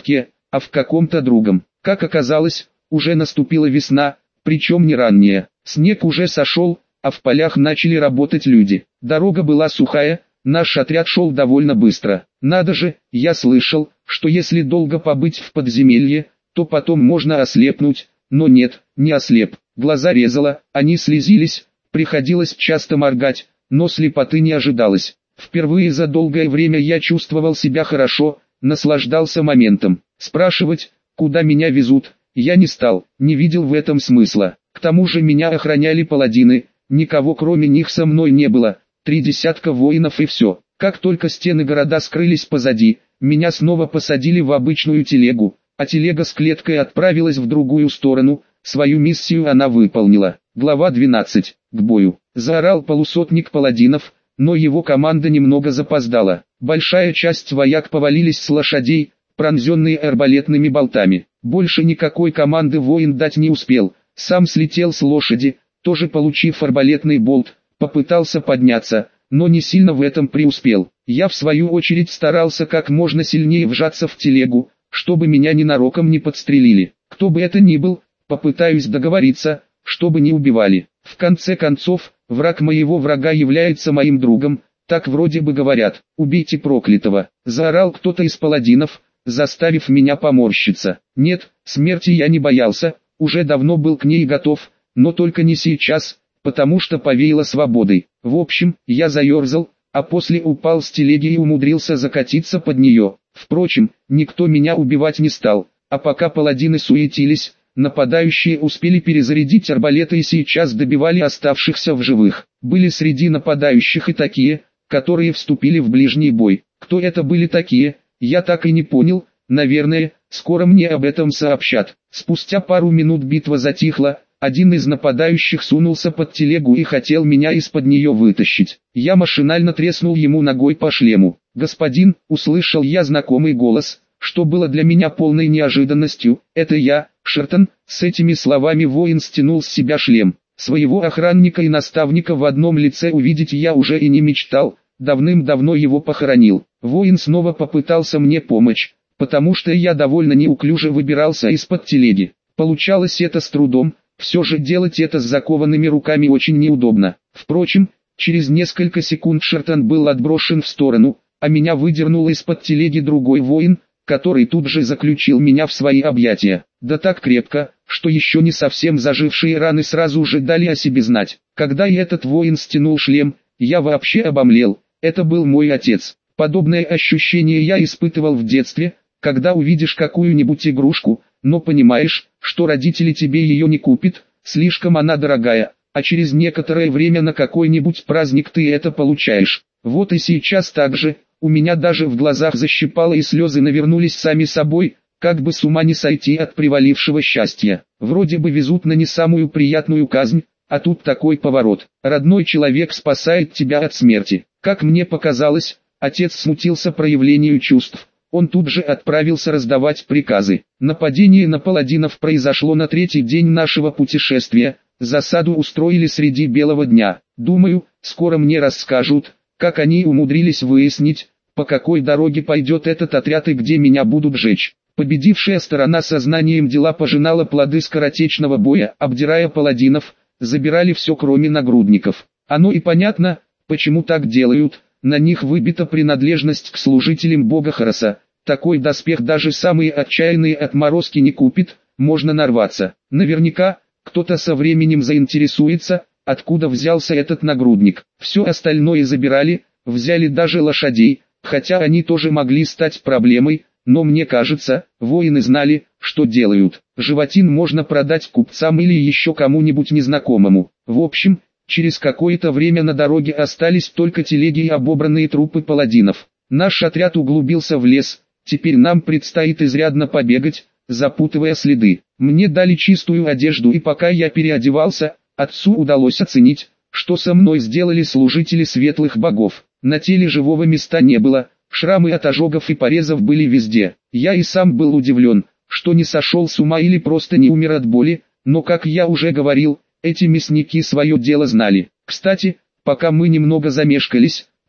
а в каком-то другом. Как оказалось, уже наступила весна, причем не ранняя. Снег уже сошел, а в полях начали работать люди. Дорога была сухая, наш отряд шел довольно быстро. Надо же, я слышал, что если долго побыть в подземелье, то потом можно ослепнуть, но нет, не ослеп. Глаза резало, они слезились, приходилось часто моргать, но слепоты не ожидалось. Впервые за долгое время я чувствовал себя хорошо, наслаждался моментом. Спрашивать, куда меня везут, я не стал, не видел в этом смысла. К тому же меня охраняли паладины, никого кроме них со мной не было, 3 десятка воинов и все. Как только стены города скрылись позади, меня снова посадили в обычную телегу, а телега с клеткой отправилась в другую сторону, свою миссию она выполнила. Глава 12. К бою. Заорал полусотник паладинов, но его команда немного запоздала. Большая часть вояк повалились с лошадей, пронзенные арбалетными болтами. Больше никакой команды воин дать не успел, сам слетел с лошади, тоже получив арбалетный болт, попытался подняться, но не сильно в этом преуспел. Я в свою очередь старался как можно сильнее вжаться в телегу, чтобы меня ненароком не подстрелили. Кто бы это ни был, попытаюсь договориться, чтобы не убивали. В конце концов, враг моего врага является моим другом, так вроде бы говорят. «Убейте проклятого!» – заорал кто-то из паладинов, заставив меня поморщиться. Нет, смерти я не боялся, уже давно был к ней готов, но только не сейчас, потому что повеяло свободой. В общем, я заерзал, а после упал с телеги и умудрился закатиться под нее. Впрочем, никто меня убивать не стал, а пока паладины суетились, нападающие успели перезарядить арбалеты и сейчас добивали оставшихся в живых. Были среди нападающих и такие, которые вступили в ближний бой. Кто это были такие, я так и не понял, наверное, скоро мне об этом сообщат. Спустя пару минут битва затихла, один из нападающих сунулся под телегу и хотел меня из-под нее вытащить. Я машинально треснул ему ногой по шлему. «Господин», услышал я знакомый голос, что было для меня полной неожиданностью, «это я, Шертон». С этими словами воин стянул с себя шлем. Своего охранника и наставника в одном лице увидеть я уже и не мечтал, давным-давно его похоронил. Воин снова попытался мне помочь, потому что я довольно неуклюже выбирался из-под телеги. Получалось это с трудом, все же делать это с закованными руками очень неудобно. Впрочем, через несколько секунд Шертон был отброшен в сторону, а меня выдернул из-под телеги другой воин, который тут же заключил меня в свои объятия. Да так крепко, что еще не совсем зажившие раны сразу же дали о себе знать. Когда и этот воин стянул шлем, я вообще обомлел, это был мой отец. Подобное ощущение я испытывал в детстве, когда увидишь какую-нибудь игрушку, но понимаешь, что родители тебе ее не купят, слишком она дорогая, а через некоторое время на какой-нибудь праздник ты это получаешь. Вот и сейчас так же, у меня даже в глазах защипало и слезы навернулись сами собой, как бы с ума не сойти от привалившего счастья. Вроде бы везут на не самую приятную казнь, а тут такой поворот. Родной человек спасает тебя от смерти. Как мне показалось, отец смутился проявлению чувств. Он тут же отправился раздавать приказы. Нападение на паладинов произошло на 3-й день нашего путешествия. Засаду устроили среди белого дня. Думаю, скоро мне расскажут, как они умудрились выяснить, по какой дороге пойдет этот отряд и где меня будут жечь. Победившая сторона сознанием дела пожинала плоды скоротечного боя, обдирая паладинов, забирали все кроме нагрудников. Оно и понятно, почему так делают, на них выбита принадлежность к служителям бога Хороса. Такой доспех даже самые отчаянные отморозки не купит, можно нарваться. Наверняка, кто-то со временем заинтересуется, откуда взялся этот нагрудник. Все остальное забирали, взяли даже лошадей, хотя они тоже могли стать проблемой, но мне кажется, воины знали, что делают. Животин можно продать купцам или еще кому-нибудь незнакомому. В общем, через какое-то время на дороге остались только телеги и обобранные трупы паладинов. Наш отряд углубился в лес, теперь нам предстоит изрядно побегать, запутывая следы. Мне дали чистую одежду, и пока я переодевался, отцу удалось оценить, что со мной сделали служители светлых богов. На теле живого места не было, шрамы от ожогов и порезов были везде. Я и сам был удивлен, что не сошел с ума или просто не умер от боли, но, как я уже говорил, эти мясники свое дело знали. Кстати, пока мы немного замешкались,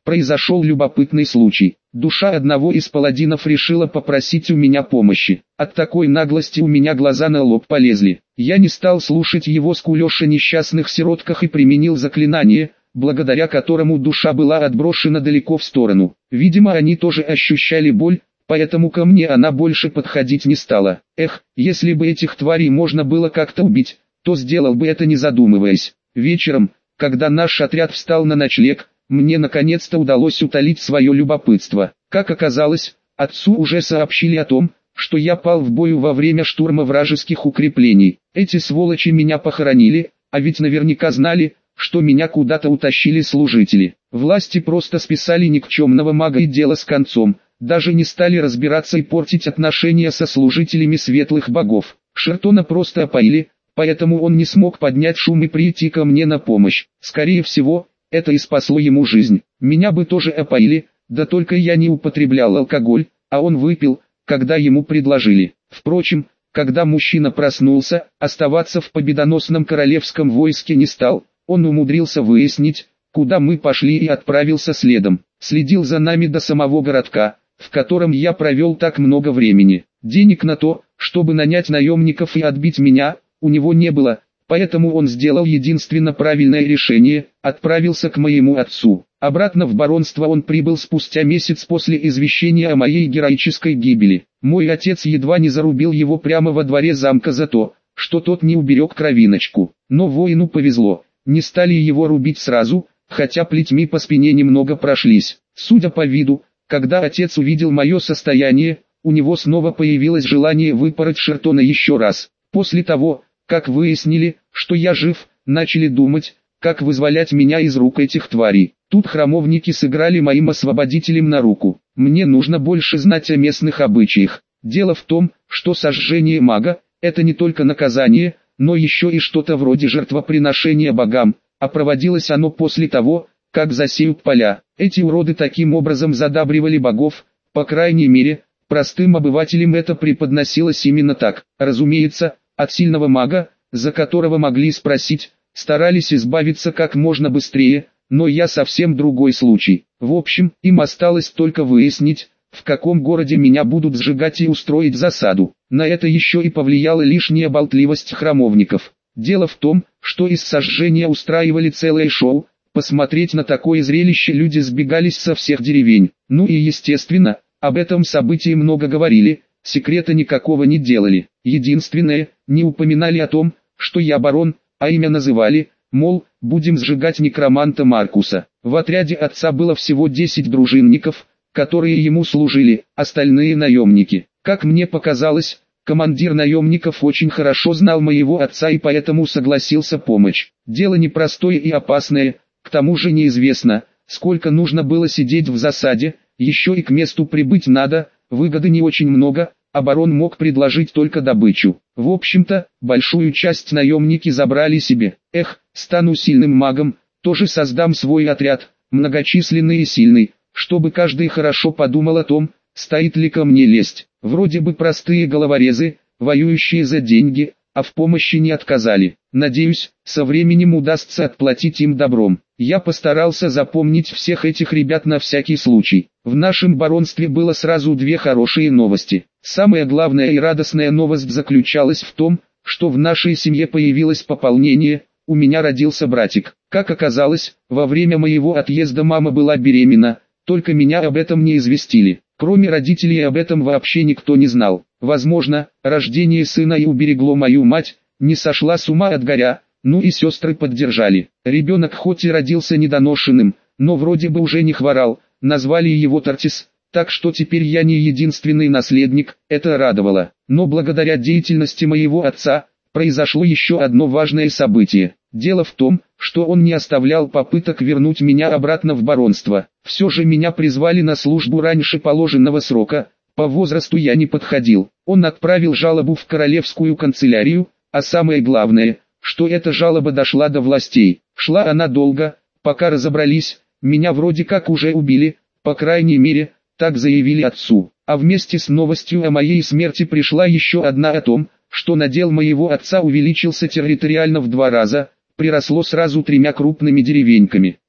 произошел любопытный случай. Душа одного из паладинов решила попросить у меня помощи. От такой наглости у меня глаза на лоб полезли. Я не стал слушать его скулёж о несчастных сиротках и применил заклинание, благодаря которому душа была отброшена далеко в сторону. Видимо, они тоже ощущали боль, поэтому ко мне она больше подходить не стала. Эх, если бы этих тварей можно было как-то убить, то сделал бы это не задумываясь. Вечером, когда наш отряд встал на ночлег, мне наконец-то удалось утолить свое любопытство. Как оказалось, отцу уже сообщили о том, что я пал в бою во время штурма вражеских укреплений. Эти сволочи меня похоронили, а ведь наверняка знали, что меня куда-то утащили служители. Власти просто списали никчемного мага и дело с концом, даже не стали разбираться и портить отношения со служителями светлых богов. Шертона просто опоили, поэтому он не смог поднять шум и прийти ко мне на помощь. Скорее всего, это и спасло ему жизнь. Меня бы тоже опоили, да только я не употреблял алкоголь, а он выпил, когда ему предложили. Впрочем, когда мужчина проснулся, оставаться в победоносном королевском войске не стал. Он умудрился выяснить, куда мы пошли и отправился следом. Следил за нами до самого городка, в котором я провел так много времени. Денег на то, чтобы нанять наемников и отбить меня, у него не было. Поэтому он сделал единственно правильное решение, отправился к моему отцу. Обратно в баронство он прибыл спустя месяц после извещения о моей героической гибели. Мой отец едва не зарубил его прямо во дворе замка за то, что тот не уберег кровиночку. Но воину повезло, не стали его рубить сразу, хотя плетьми по спине немного прошлись. Судя по виду, когда отец увидел мое состояние, у него снова появилось желание выпороть Шертона еще раз. После того, как выяснили, что я жив, начали думать, как вызволять меня из рук этих тварей. Тут храмовники сыграли моим освободителем на руку. Мне нужно больше знать о местных обычаях. Дело в том, что сожжение мага – это не только наказание, но еще и что-то вроде жертвоприношения богам, а проводилось оно после того, как засеют поля. Эти уроды таким образом задабривали богов, по крайней мере, простым обывателям это преподносилось именно так. Разумеется, от сильного мага, за которого могли спросить, старались избавиться как можно быстрее, но я совсем другой случай. В общем, им осталось только выяснить, в каком городе меня будут сжигать и устроить засаду. На это еще и повлияла лишняя болтливость храмовников. Дело в том, что из сожжения устраивали целое шоу, посмотреть на такое зрелище люди сбегались со всех деревень. Ну и естественно, об этом событии много говорили, секрета никакого не делали. Единственное, не упоминали о том, что я барон, а имя называли, мол, будем сжигать некроманта Маркуса. В отряде отца было всего 10 дружинников, которые ему служили, остальные наемники. Как мне показалось, командир наемников очень хорошо знал моего отца и поэтому согласился помочь. Дело непростое и опасное, к тому же неизвестно, сколько нужно было сидеть в засаде, еще и к месту прибыть надо, выгоды не очень много, а барон мог предложить только добычу. В общем-то, большую часть наемники забрали себе. Эх, стану сильным магом, тоже создам свой отряд, многочисленный и сильный, чтобы каждый хорошо подумал о том, стоит ли ко мне лезть. Вроде бы простые головорезы, воюющие за деньги, а в помощи не отказали. Надеюсь, со временем удастся отплатить им добром. Я постарался запомнить всех этих ребят на всякий случай. В нашем баронстве было сразу две хорошие новости. Самая главная и радостная новость заключалась в том, что в нашей семье появилось пополнение, у меня родился братик. Как оказалось, во время моего отъезда мама была беременна, только меня об этом не известили. Кроме родителей об этом вообще никто не знал. Возможно, рождение сына и уберегло мою мать, не сошла с ума от горя, ну и сестры поддержали. Ребенок хоть и родился недоношенным, но вроде бы уже не хворал, назвали его Тартис, так что теперь я не единственный наследник, это радовало. Но благодаря деятельности моего отца, произошло еще одно важное событие. Дело в том, что он не оставлял попыток вернуть меня обратно в баронство. Все же меня призвали на службу раньше положенного срока, по возрасту я не подходил. Он отправил жалобу в королевскую канцелярию, а самое главное, что эта жалоба дошла до властей. Шла она долго, пока разобрались, меня вроде как уже убили, по крайней мере, так заявили отцу. А вместе с новостью о моей смерти пришла еще одна о том, что надел моего отца увеличился территориально в 2 раза, приросло сразу 3 крупными деревеньками.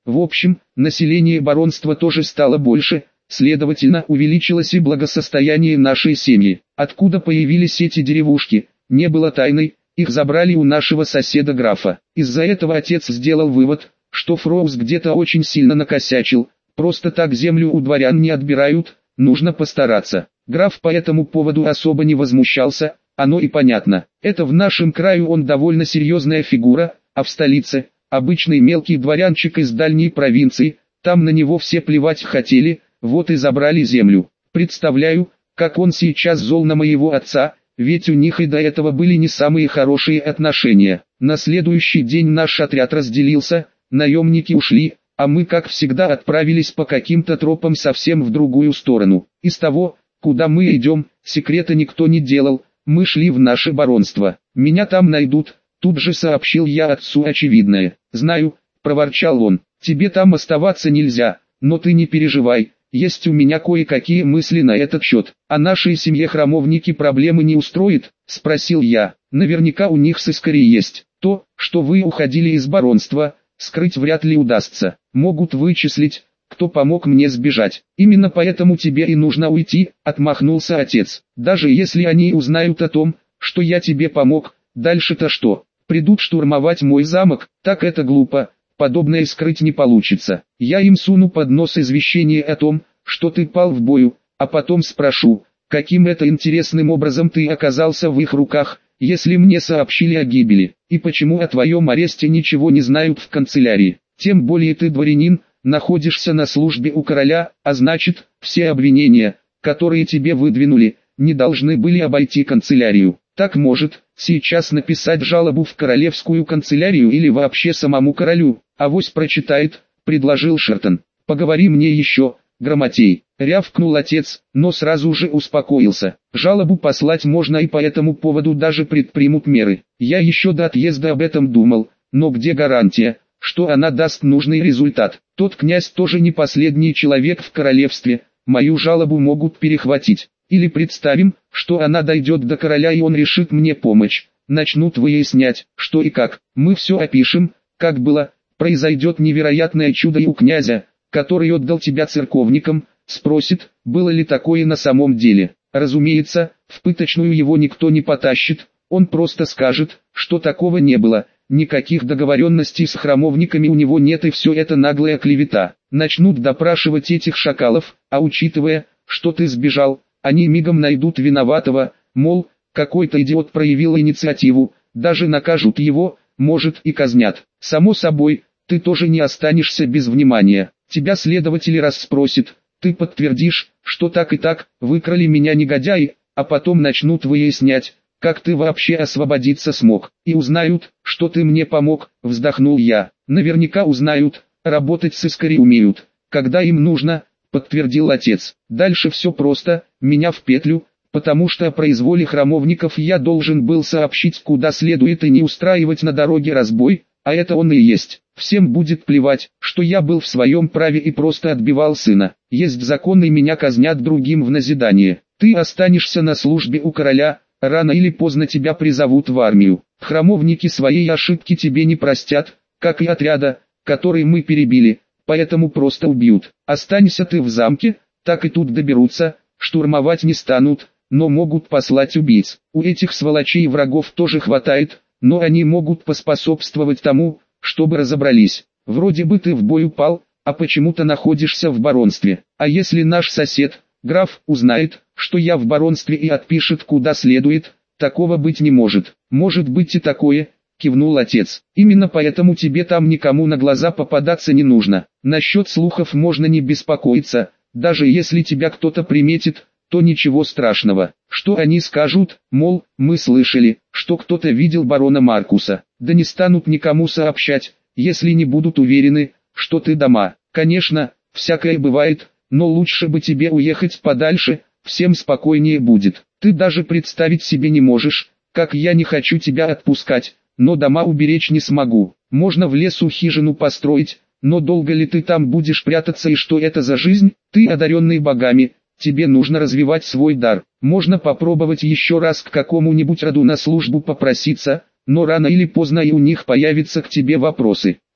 В общем, население баронства тоже стало больше, следовательно, увеличилось и благосостояние нашей семьи. Откуда появились эти деревушки, не было тайной, их забрали у нашего соседа графа. Из-за этого отец сделал вывод, что Фроуз где-то очень сильно накосячил, просто так землю у дворян не отбирают, нужно постараться. Граф по этому поводу особо не возмущался, оно и понятно. Это в нашем краю он довольно серьезная фигура, а в столице – обычный мелкий дворянчик из дальней провинции, там на него все плевать хотели, вот и забрали землю. Представляю, как он сейчас зол на моего отца, ведь у них и до этого были не самые хорошие отношения. На следующий день наш отряд разделился, наемники ушли, а мы как всегда отправились по каким-то тропам совсем в другую сторону. Из того, куда мы идем, секрета никто не делал, мы шли в наше баронство. Меня там найдут, тут же сообщил я отцу очевидное. Знаю, проворчал он, тебе там оставаться нельзя, но ты не переживай, есть у меня кое-какие мысли на этот счет. А нашей семье храмовники проблемы не устроит, спросил я. Наверняка у них с Искари есть. То, что вы уходили из баронства, скрыть вряд ли удастся. Могут вычислить, кто помог мне сбежать. Именно поэтому тебе и нужно уйти, отмахнулся отец. Даже если они узнают о том, что я тебе помог, дальше-то что? Придут штурмовать мой замок, так это глупо, подобное скрыть не получится. Я им суну под нос извещение о том, что ты пал в бою, а потом спрошу, каким это интересным образом ты оказался в их руках, если мне сообщили о гибели, и почему о твоем аресте ничего не знают в канцелярии. Тем более ты дворянин, находишься на службе у короля, а значит, все обвинения, которые тебе выдвинули, не должны были обойти канцелярию. Так может, сейчас написать жалобу в королевскую канцелярию или вообще самому королю, авось прочитает, предложил Шертон. Поговори мне еще, грамотей, рявкнул отец, но сразу же успокоился. Жалобу послать можно и по этому поводу даже предпримут меры. Я еще до отъезда об этом думал, но где гарантия, что она даст нужный результат? Тот князь тоже не последний человек в королевстве, мою жалобу могут перехватить. Или представим, что она дойдет до короля и он решит мне помочь. Начнут выяснять, что и как. Мы все опишем, как было. Произойдет невероятное чудо и у князя, который отдал тебя церковникам, спросит, было ли такое на самом деле. Разумеется, в пыточную его никто не потащит, он просто скажет, что такого не было. Никаких договоренностей с храмовниками у него нет, и все это наглая клевета. Начнут допрашивать этих шакалов, а учитывая, что ты сбежал, они мигом найдут виноватого, мол, какой-то идиот проявил инициативу, даже накажут его, может и казнят. Само собой, ты тоже не останешься без внимания. Тебя следователь расспросит, ты подтвердишь, что так и так, выкрали меня негодяи, а потом начнут выяснять, как ты вообще освободиться смог. И узнают, что ты мне помог, вздохнул я. Наверняка узнают, работать с Искари умеют, когда им нужно, подтвердил отец. Дальше все просто, меня в петлю, потому что о произволе храмовников я должен был сообщить куда следует и не устраивать на дороге разбой, а это он и есть. Всем будет плевать, что я был в своем праве и просто отбивал сына. Есть закон и меня казнят другим в назидание. Ты останешься на службе у короля, рано или поздно тебя призовут в армию. Храмовники своей ошибки тебе не простят, как и отряда, который мы перебили, поэтому просто убьют. Останься ты в замке, так и тут доберутся, штурмовать не станут, но могут послать убийц. У этих сволочей врагов тоже хватает, но они могут поспособствовать тому, чтобы разобрались. Вроде бы ты в бой упал, а почему-то находишься в баронстве. А если наш сосед, граф, узнает, что я в баронстве и отпишет куда следует, такого быть не может. Может быть и такое, кивнул отец. Именно поэтому тебе там никому на глаза попадаться не нужно. Насчет слухов можно не беспокоиться, даже если тебя кто-то приметит, то ничего страшного. Что они скажут, мол, мы слышали, что кто-то видел барона Маркуса. Да не станут никому сообщать, если не будут уверены, что ты дома. Конечно, всякое бывает, но лучше бы тебе уехать подальше, всем спокойнее будет. Ты даже представить себе не можешь, как я не хочу тебя отпускать, но дома уберечь не смогу. Можно в лесу хижину построить, но долго ли ты там будешь прятаться и что это за жизнь? Ты одаренный богами, тебе нужно развивать свой дар. Можно попробовать еще раз к какому-нибудь роду на службу попроситься, но рано или поздно и у них появятся к тебе вопросы.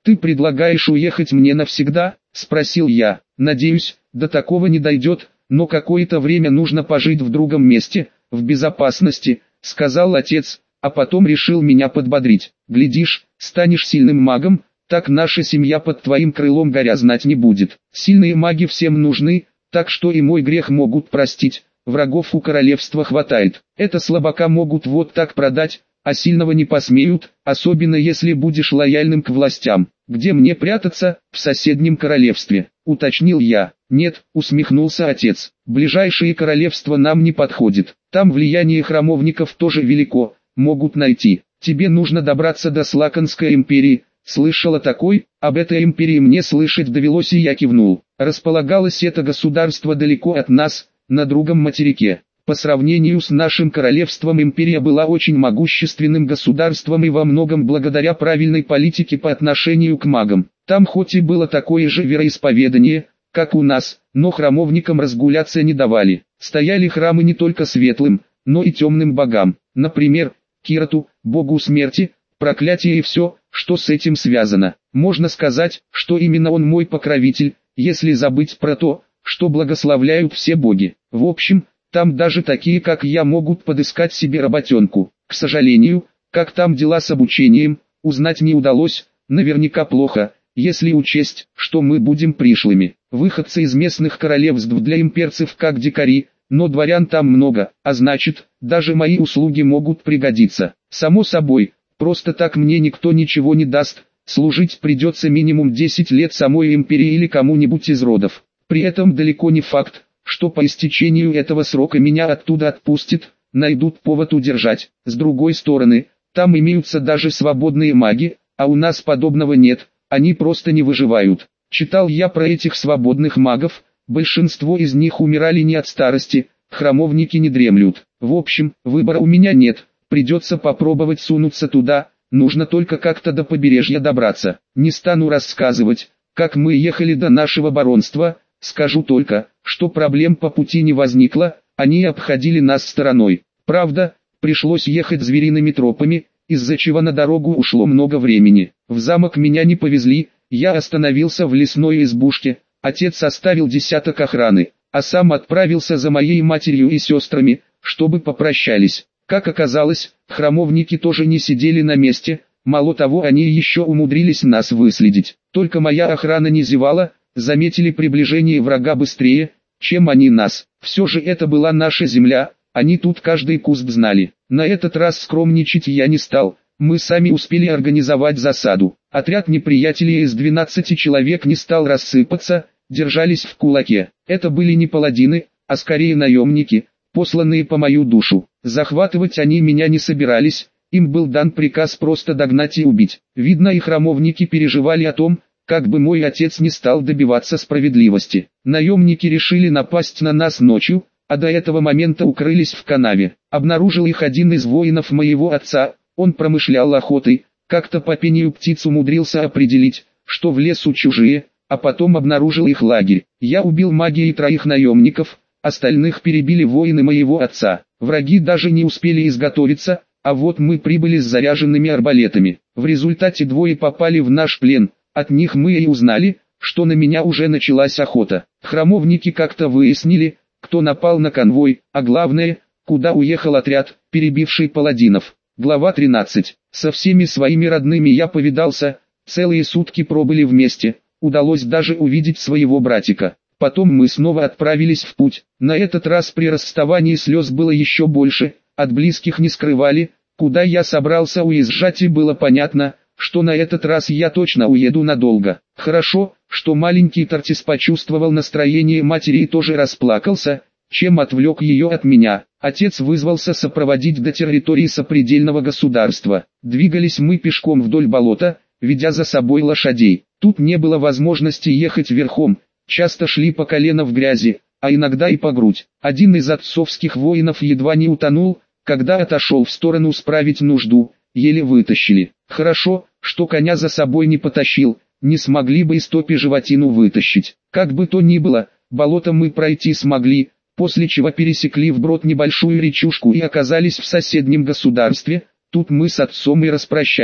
«Ты предлагаешь уехать мне навсегда?» – спросил я. «Надеюсь, до такого не дойдет, но какое-то время нужно пожить в другом месте, в безопасности», – сказал отец, а потом решил меня подбодрить. «Глядишь, станешь сильным магом, так наша семья под твоим крылом горя знать не будет. Сильные маги всем нужны, так что и мой грех могут простить, врагов у королевства хватает. Это слабака могут вот так продать, а сильного не посмеют, особенно если будешь лояльным к властям. Где мне прятаться? В соседнем королевстве», — уточнил я. «Нет», — усмехнулся отец, — «ближайшее королевство нам не подходит. Там влияние храмовников тоже велико, могут найти. Тебе нужно добраться до Слаконской империи». «Слышал о такой?» «Об этой империи мне слышать довелось, и я кивнул. Располагалось это государство далеко от нас, на другом материке. По сравнению с нашим королевством империя была очень могущественным государством и во многом благодаря правильной политике по отношению к магам. Там хоть и было такое же вероисповедание, как у нас, но храмовникам разгуляться не давали. Стояли храмы не только светлым, но и темным богам, например, Кирату, богу смерти, проклятие и все, что с этим связано. Можно сказать, что именно он мой покровитель, если забыть про то, что благословляют все боги. В общем, там даже такие как я могут подыскать себе работенку. К сожалению, как там дела с обучением, узнать не удалось, наверняка плохо, если учесть, что мы будем пришлыми. Выходцы из местных королевств для имперцев как дикари, но дворян там много, а значит, даже мои услуги могут пригодиться. Само собой, просто так мне никто ничего не даст, служить придется минимум 10 лет самой империи или кому-нибудь из родов. При этом далеко не факт, что по истечению этого срока меня оттуда отпустят, найдут повод удержать. С другой стороны, там имеются даже свободные маги, а у нас подобного нет, они просто не выживают. Читал я про этих свободных магов, большинство из них умирали не от старости, храмовники не дремлют. В общем, выбора у меня нет, придется попробовать сунуться туда, нужно только как-то до побережья добраться. Не стану рассказывать, как мы ехали до нашего баронства, скажу только, что проблем по пути не возникло, они обходили нас стороной. Правда, пришлось ехать звериными тропами, из-за чего на дорогу ушло много времени. В замок меня не повезли, я остановился в лесной избушке, отец оставил десяток охраны, а сам отправился за моей матерью и сестрами, чтобы попрощались. Как оказалось, храмовники тоже не сидели на месте, мало того, они еще умудрились нас выследить. Только моя охрана не зевала, заметили приближение врага быстрее, чем они нас. Все же это была наша земля, они тут каждый куст знали. На этот раз скромничать я не стал, мы сами успели организовать засаду. Отряд неприятелей из 12 человек не стал рассыпаться, держались в кулаке. Это были не паладины, а скорее наемники, посланные по мою душу. Захватывать они меня не собирались, им был дан приказ просто догнать и убить. Видно, и храмовники переживали о том, как бы мой отец не стал добиваться справедливости. Наемники решили напасть на нас ночью, а до этого момента укрылись в канаве. Обнаружил их один из воинов моего отца, он промышлял охотой, как-то по пению птиц умудрился определить, что в лесу чужие, а потом обнаружил их лагерь. Я убил магией 3 наемников, остальных перебили воины моего отца. Враги даже не успели изготовиться, а вот мы прибыли с заряженными арбалетами. В результате 2 попали в наш плен. От них мы и узнали, что на меня уже началась охота. Храмовники как-то выяснили, кто напал на конвой, а главное, куда уехал отряд, перебивший паладинов. Глава 13. Со всеми своими родными я повидался, целые сутки пробыли вместе, удалось даже увидеть своего братика. Потом мы снова отправились в путь. На этот раз при расставании слез было еще больше, от близких не скрывали, куда я собрался уезжать, и было понятно, что на этот раз я точно уеду надолго. Хорошо, что маленький Тартис почувствовал настроение матери и тоже расплакался, чем отвлек ее от меня. Отец вызвался сопроводить до территории сопредельного государства. Двигались мы пешком вдоль болота, ведя за собой лошадей. Тут не было возможности ехать верхом, часто шли по колено в грязи, а иногда и по грудь. Один из отцовских воинов едва не утонул, когда отошел в сторону справить нужду, еле вытащили. Хорошо, что коня за собой не потащил, не смогли бы из топи животину вытащить. Как бы то ни было, болото мы пройти смогли, после чего пересекли вброд небольшую речушку и оказались в соседнем государстве. Тут мы с отцом и распрощались.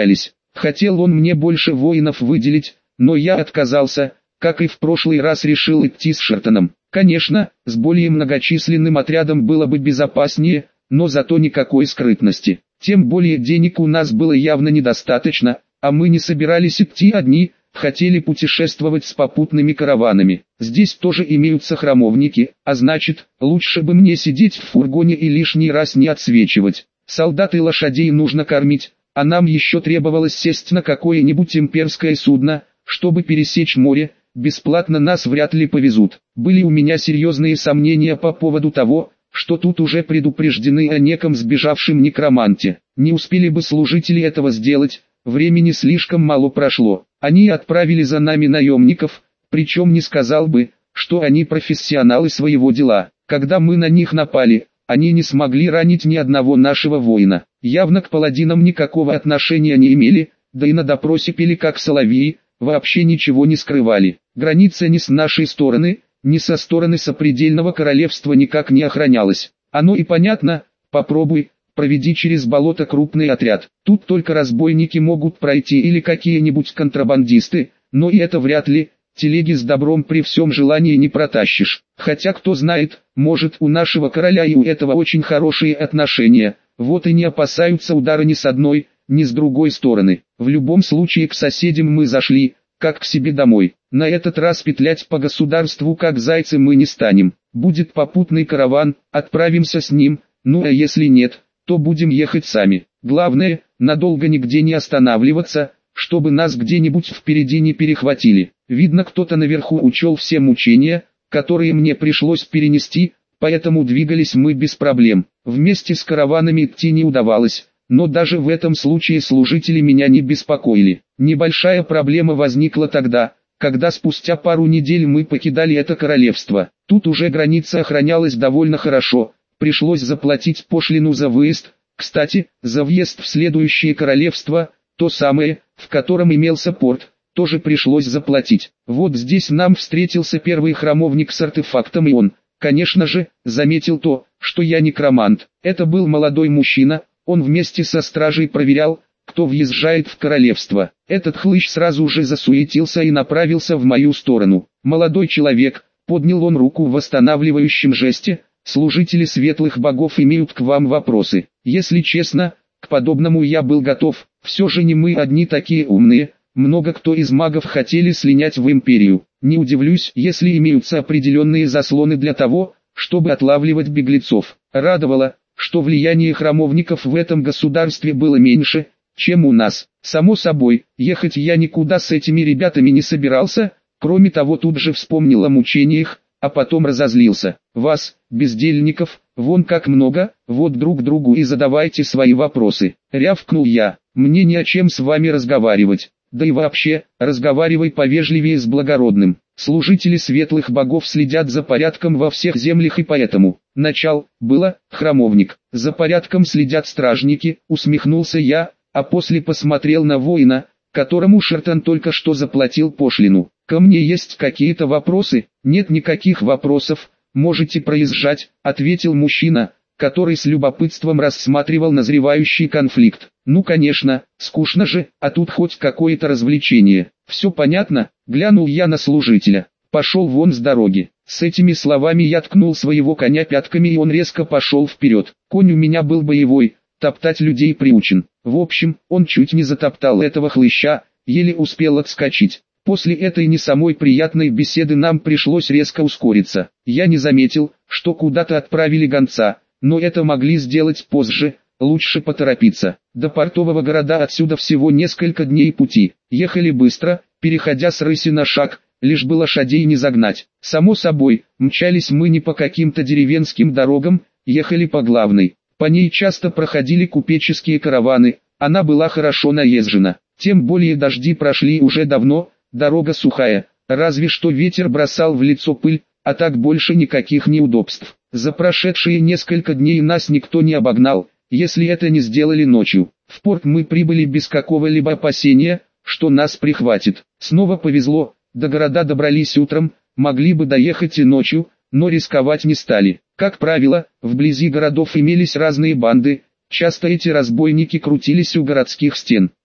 Хотел он мне больше воинов выделить, но я отказался, как и в прошлый раз решил идти с Шертоном. Конечно, с более многочисленным отрядом было бы безопаснее, но зато никакой скрытности. Тем более денег у нас было явно недостаточно, а мы не собирались идти одни, хотели путешествовать с попутными караванами. Здесь тоже имеются храмовники, а значит, лучше бы мне сидеть в фургоне и лишний раз не отсвечивать. Солдат и лошадей нужно кормить, а нам еще требовалось сесть на какое-нибудь имперское судно, чтобы пересечь море. Бесплатно нас вряд ли повезут. Были у меня серьезные сомнения по поводу того, что тут уже предупреждены о неком сбежавшем некроманте. Не успели бы служители этого сделать, времени слишком мало прошло. Они отправили за нами наемников, причем не сказал бы, что они профессионалы своего дела. Когда мы на них напали, они не смогли ранить ни одного нашего воина. Явно к паладинам никакого отношения не имели, да и на допросе пели как соловьи, вообще ничего не скрывали. Граница ни с нашей стороны, ни со стороны сопредельного королевства никак не охранялась. Оно и понятно, попробуй, проведи через болото крупный отряд. Тут только разбойники могут пройти или какие-нибудь контрабандисты, но и это вряд ли, телеги с добром при всем желании не протащишь. Хотя кто знает, может у нашего короля и у этого очень хорошие отношения, вот и не опасаются удара ни с одной, ни с другой стороны. В любом случае к соседям мы зашли, как к себе домой. На этот раз петлять по государству как зайцы мы не станем. Будет попутный караван, отправимся с ним, ну а если нет, то будем ехать сами. Главное, надолго нигде не останавливаться, чтобы нас где-нибудь впереди не перехватили. Видно, кто-то наверху учел все мучения, которые мне пришлось перенести, поэтому двигались мы без проблем. Вместе с караванами идти не удавалось. Но даже в этом случае служители меня не беспокоили. Небольшая проблема возникла тогда, когда спустя пару недель мы покидали это королевство. Тут уже граница охранялась довольно хорошо, пришлось заплатить пошлину за выезд. Кстати, за въезд в следующее королевство, то самое, в котором имелся порт, тоже пришлось заплатить. Вот здесь нам встретился первый храмовник с артефактом, и он, конечно же, заметил то, что я некромант. Это был молодой мужчина. Он вместе со стражей проверял, кто въезжает в королевство. Этот хлыщ сразу же засуетился и направился в мою сторону. Молодой человек, поднял он руку в восстанавливающем жесте, служители светлых богов имеют к вам вопросы. Если честно, к подобному я был готов, все же не мы одни такие умные, много кто из магов хотели слинять в империю. Не удивлюсь, если имеются определенные заслоны для того, чтобы отлавливать беглецов. Радовало, что влияние храмовников в этом государстве было меньше, чем у нас. Само собой, ехать я никуда с этими ребятами не собирался, кроме того тут же вспомнил о мучениях, а потом разозлился. Вас, бездельников, вон как много, вот друг другу и задавайте свои вопросы. Рявкнул я, мне не о чем с вами разговаривать, да и вообще, разговаривай повежливее с благородным. Служители светлых богов следят за порядком во всех землях, и поэтому было храмовник. За порядком следят стражники, усмехнулся я, а после посмотрел на воина, которому Шертон только что заплатил пошлину. Ко мне есть какие-то вопросы? Нет никаких вопросов, можете проезжать, ответил мужчина, который с любопытством рассматривал назревающий конфликт. Ну конечно, скучно же, а тут хоть какое-то развлечение. Все понятно, глянул я на служителя. Пошел вон с дороги. С этими словами я ткнул своего коня пятками, и он резко пошел вперед. Конь у меня был боевой, топтать людей приучен. В общем, он чуть не затоптал этого хлыща, еле успел отскочить. После этой не самой приятной беседы нам пришлось резко ускориться. Я не заметил, что куда-то отправили гонца, но это могли сделать позже. Лучше поторопиться. До портового города отсюда всего несколько дней пути. Ехали быстро, переходя с рыси на шаг, лишь бы лошадей не загнать. Само собой, мчались мы не по каким-то деревенским дорогам, ехали по главной. По ней часто проходили купеческие караваны, она была хорошо наезжена. Тем более дожди прошли уже давно, дорога сухая, разве что ветер бросал в лицо пыль, а так больше никаких неудобств. За прошедшие несколько дней нас никто не обогнал, если это не сделали ночью. В порт мы прибыли без какого-либо опасения, что нас прихватит. Снова повезло, до города добрались утром, могли бы доехать и ночью, но рисковать не стали. Как правило, вблизи городов имелись разные банды, часто эти разбойники крутились у городских стен.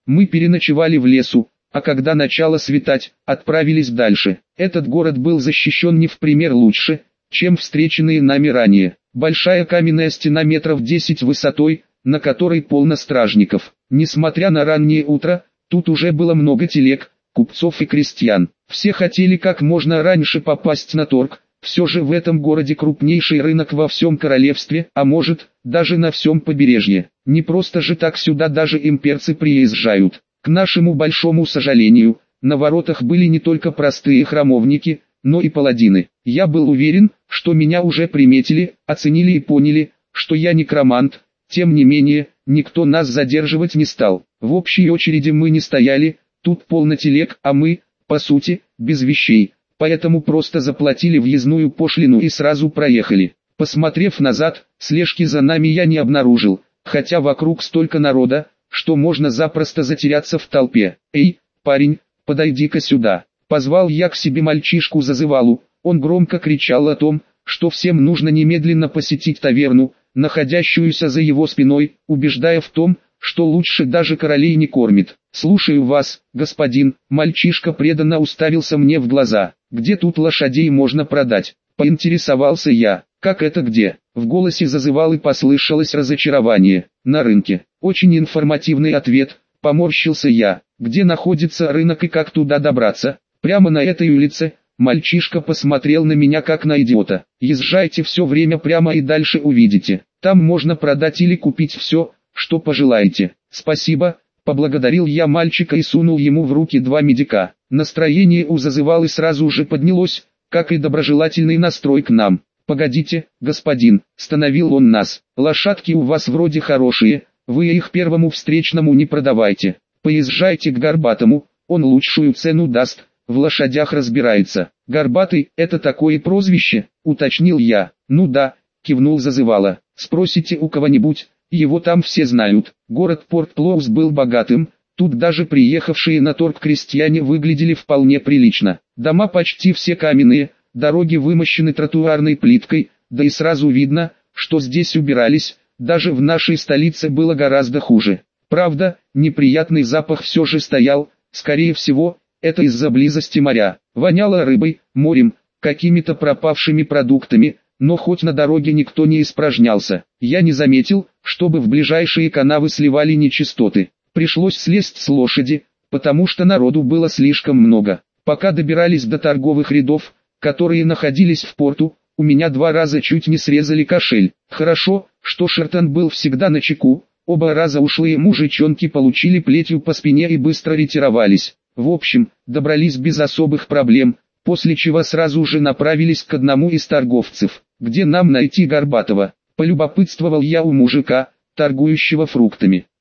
Мы переночевали в лесу, а когда начало светать, отправились дальше. Этот город был защищен не в пример лучше, чем встреченные нами ранее. Большая каменная стена метров 10 высотой, на которой полно стражников. Несмотря на раннее утро, тут уже было много телег, купцов и крестьян. Все хотели как можно раньше попасть на торг. Все же в этом городе крупнейший рынок во всем королевстве, а может, даже на всем побережье. Не просто же так сюда даже имперцы приезжают. К нашему большому сожалению, на воротах были не только простые храмовники, но и паладины. Я был уверен, что меня уже приметили, оценили и поняли, что я некромант. Тем не менее, никто нас задерживать не стал. В общей очереди мы не стояли, тут полно телег, а мы, по сути, без вещей. Поэтому просто заплатили въездную пошлину и сразу проехали. Посмотрев назад, слежки за нами я не обнаружил, хотя вокруг столько народа, что можно запросто затеряться в толпе. «Эй, парень, подойди-ка сюда!» Позвал я к себе мальчишку-зазывалу. Он громко кричал о том, что всем нужно немедленно посетить таверну, находящуюся за его спиной, убеждая в том, что лучше даже королей не кормит. «Слушаю вас, господин», мальчишка преданно уставился мне в глаза. «Где тут лошадей можно продать?» Поинтересовался я. «Как это где?» В голосе зазывалы послышалось разочарование. «На рынке». Очень информативный ответ, поморщился я. «Где находится рынок и как туда добраться?» «Прямо на этой улице». Мальчишка посмотрел на меня как на идиота. «Езжайте все время прямо и дальше увидите. Там можно продать или купить все, что пожелаете». «Спасибо», поблагодарил я мальчика и сунул ему в руки 2 медика. Настроение у зазывалы сразу же поднялось, как и доброжелательный настрой к нам. «Погодите, господин», остановил он нас. «Лошадки у вас вроде хорошие, вы их первому встречному не продавайте. Поезжайте к Горбатому, он лучшую цену даст, в лошадях разбирается». «Горбатый, это такое прозвище?» уточнил я. «Ну да», кивнул зазывала. «Спросите у кого-нибудь, его там все знают». Город Порт-Плоуз был богатым, тут даже приехавшие на торг крестьяне выглядели вполне прилично. Дома почти все каменные, дороги вымощены тротуарной плиткой, да и сразу видно, что здесь убирались, даже в нашей столице было гораздо хуже. Правда, неприятный запах все же стоял, скорее всего, это из-за близости моря. Воняло рыбой, морем, какими-то пропавшими продуктами, но хоть на дороге никто не испражнялся. Я не заметил, чтобы в ближайшие канавы сливали нечистоты. Пришлось слезть с лошади, потому что народу было слишком много. Пока добирались до торговых рядов, которые находились в порту, у меня 2 раза чуть не срезали кошель. Хорошо, что Шертон был всегда начеку, оба раза ушлые мужичонки получили плетью по спине и быстро ретировались. В общем, добрались без особых проблем, после чего сразу же направились к одному из торговцев. «Где нам найти Горбатого?» полюбопытствовал я у мужика, торгующего фруктами.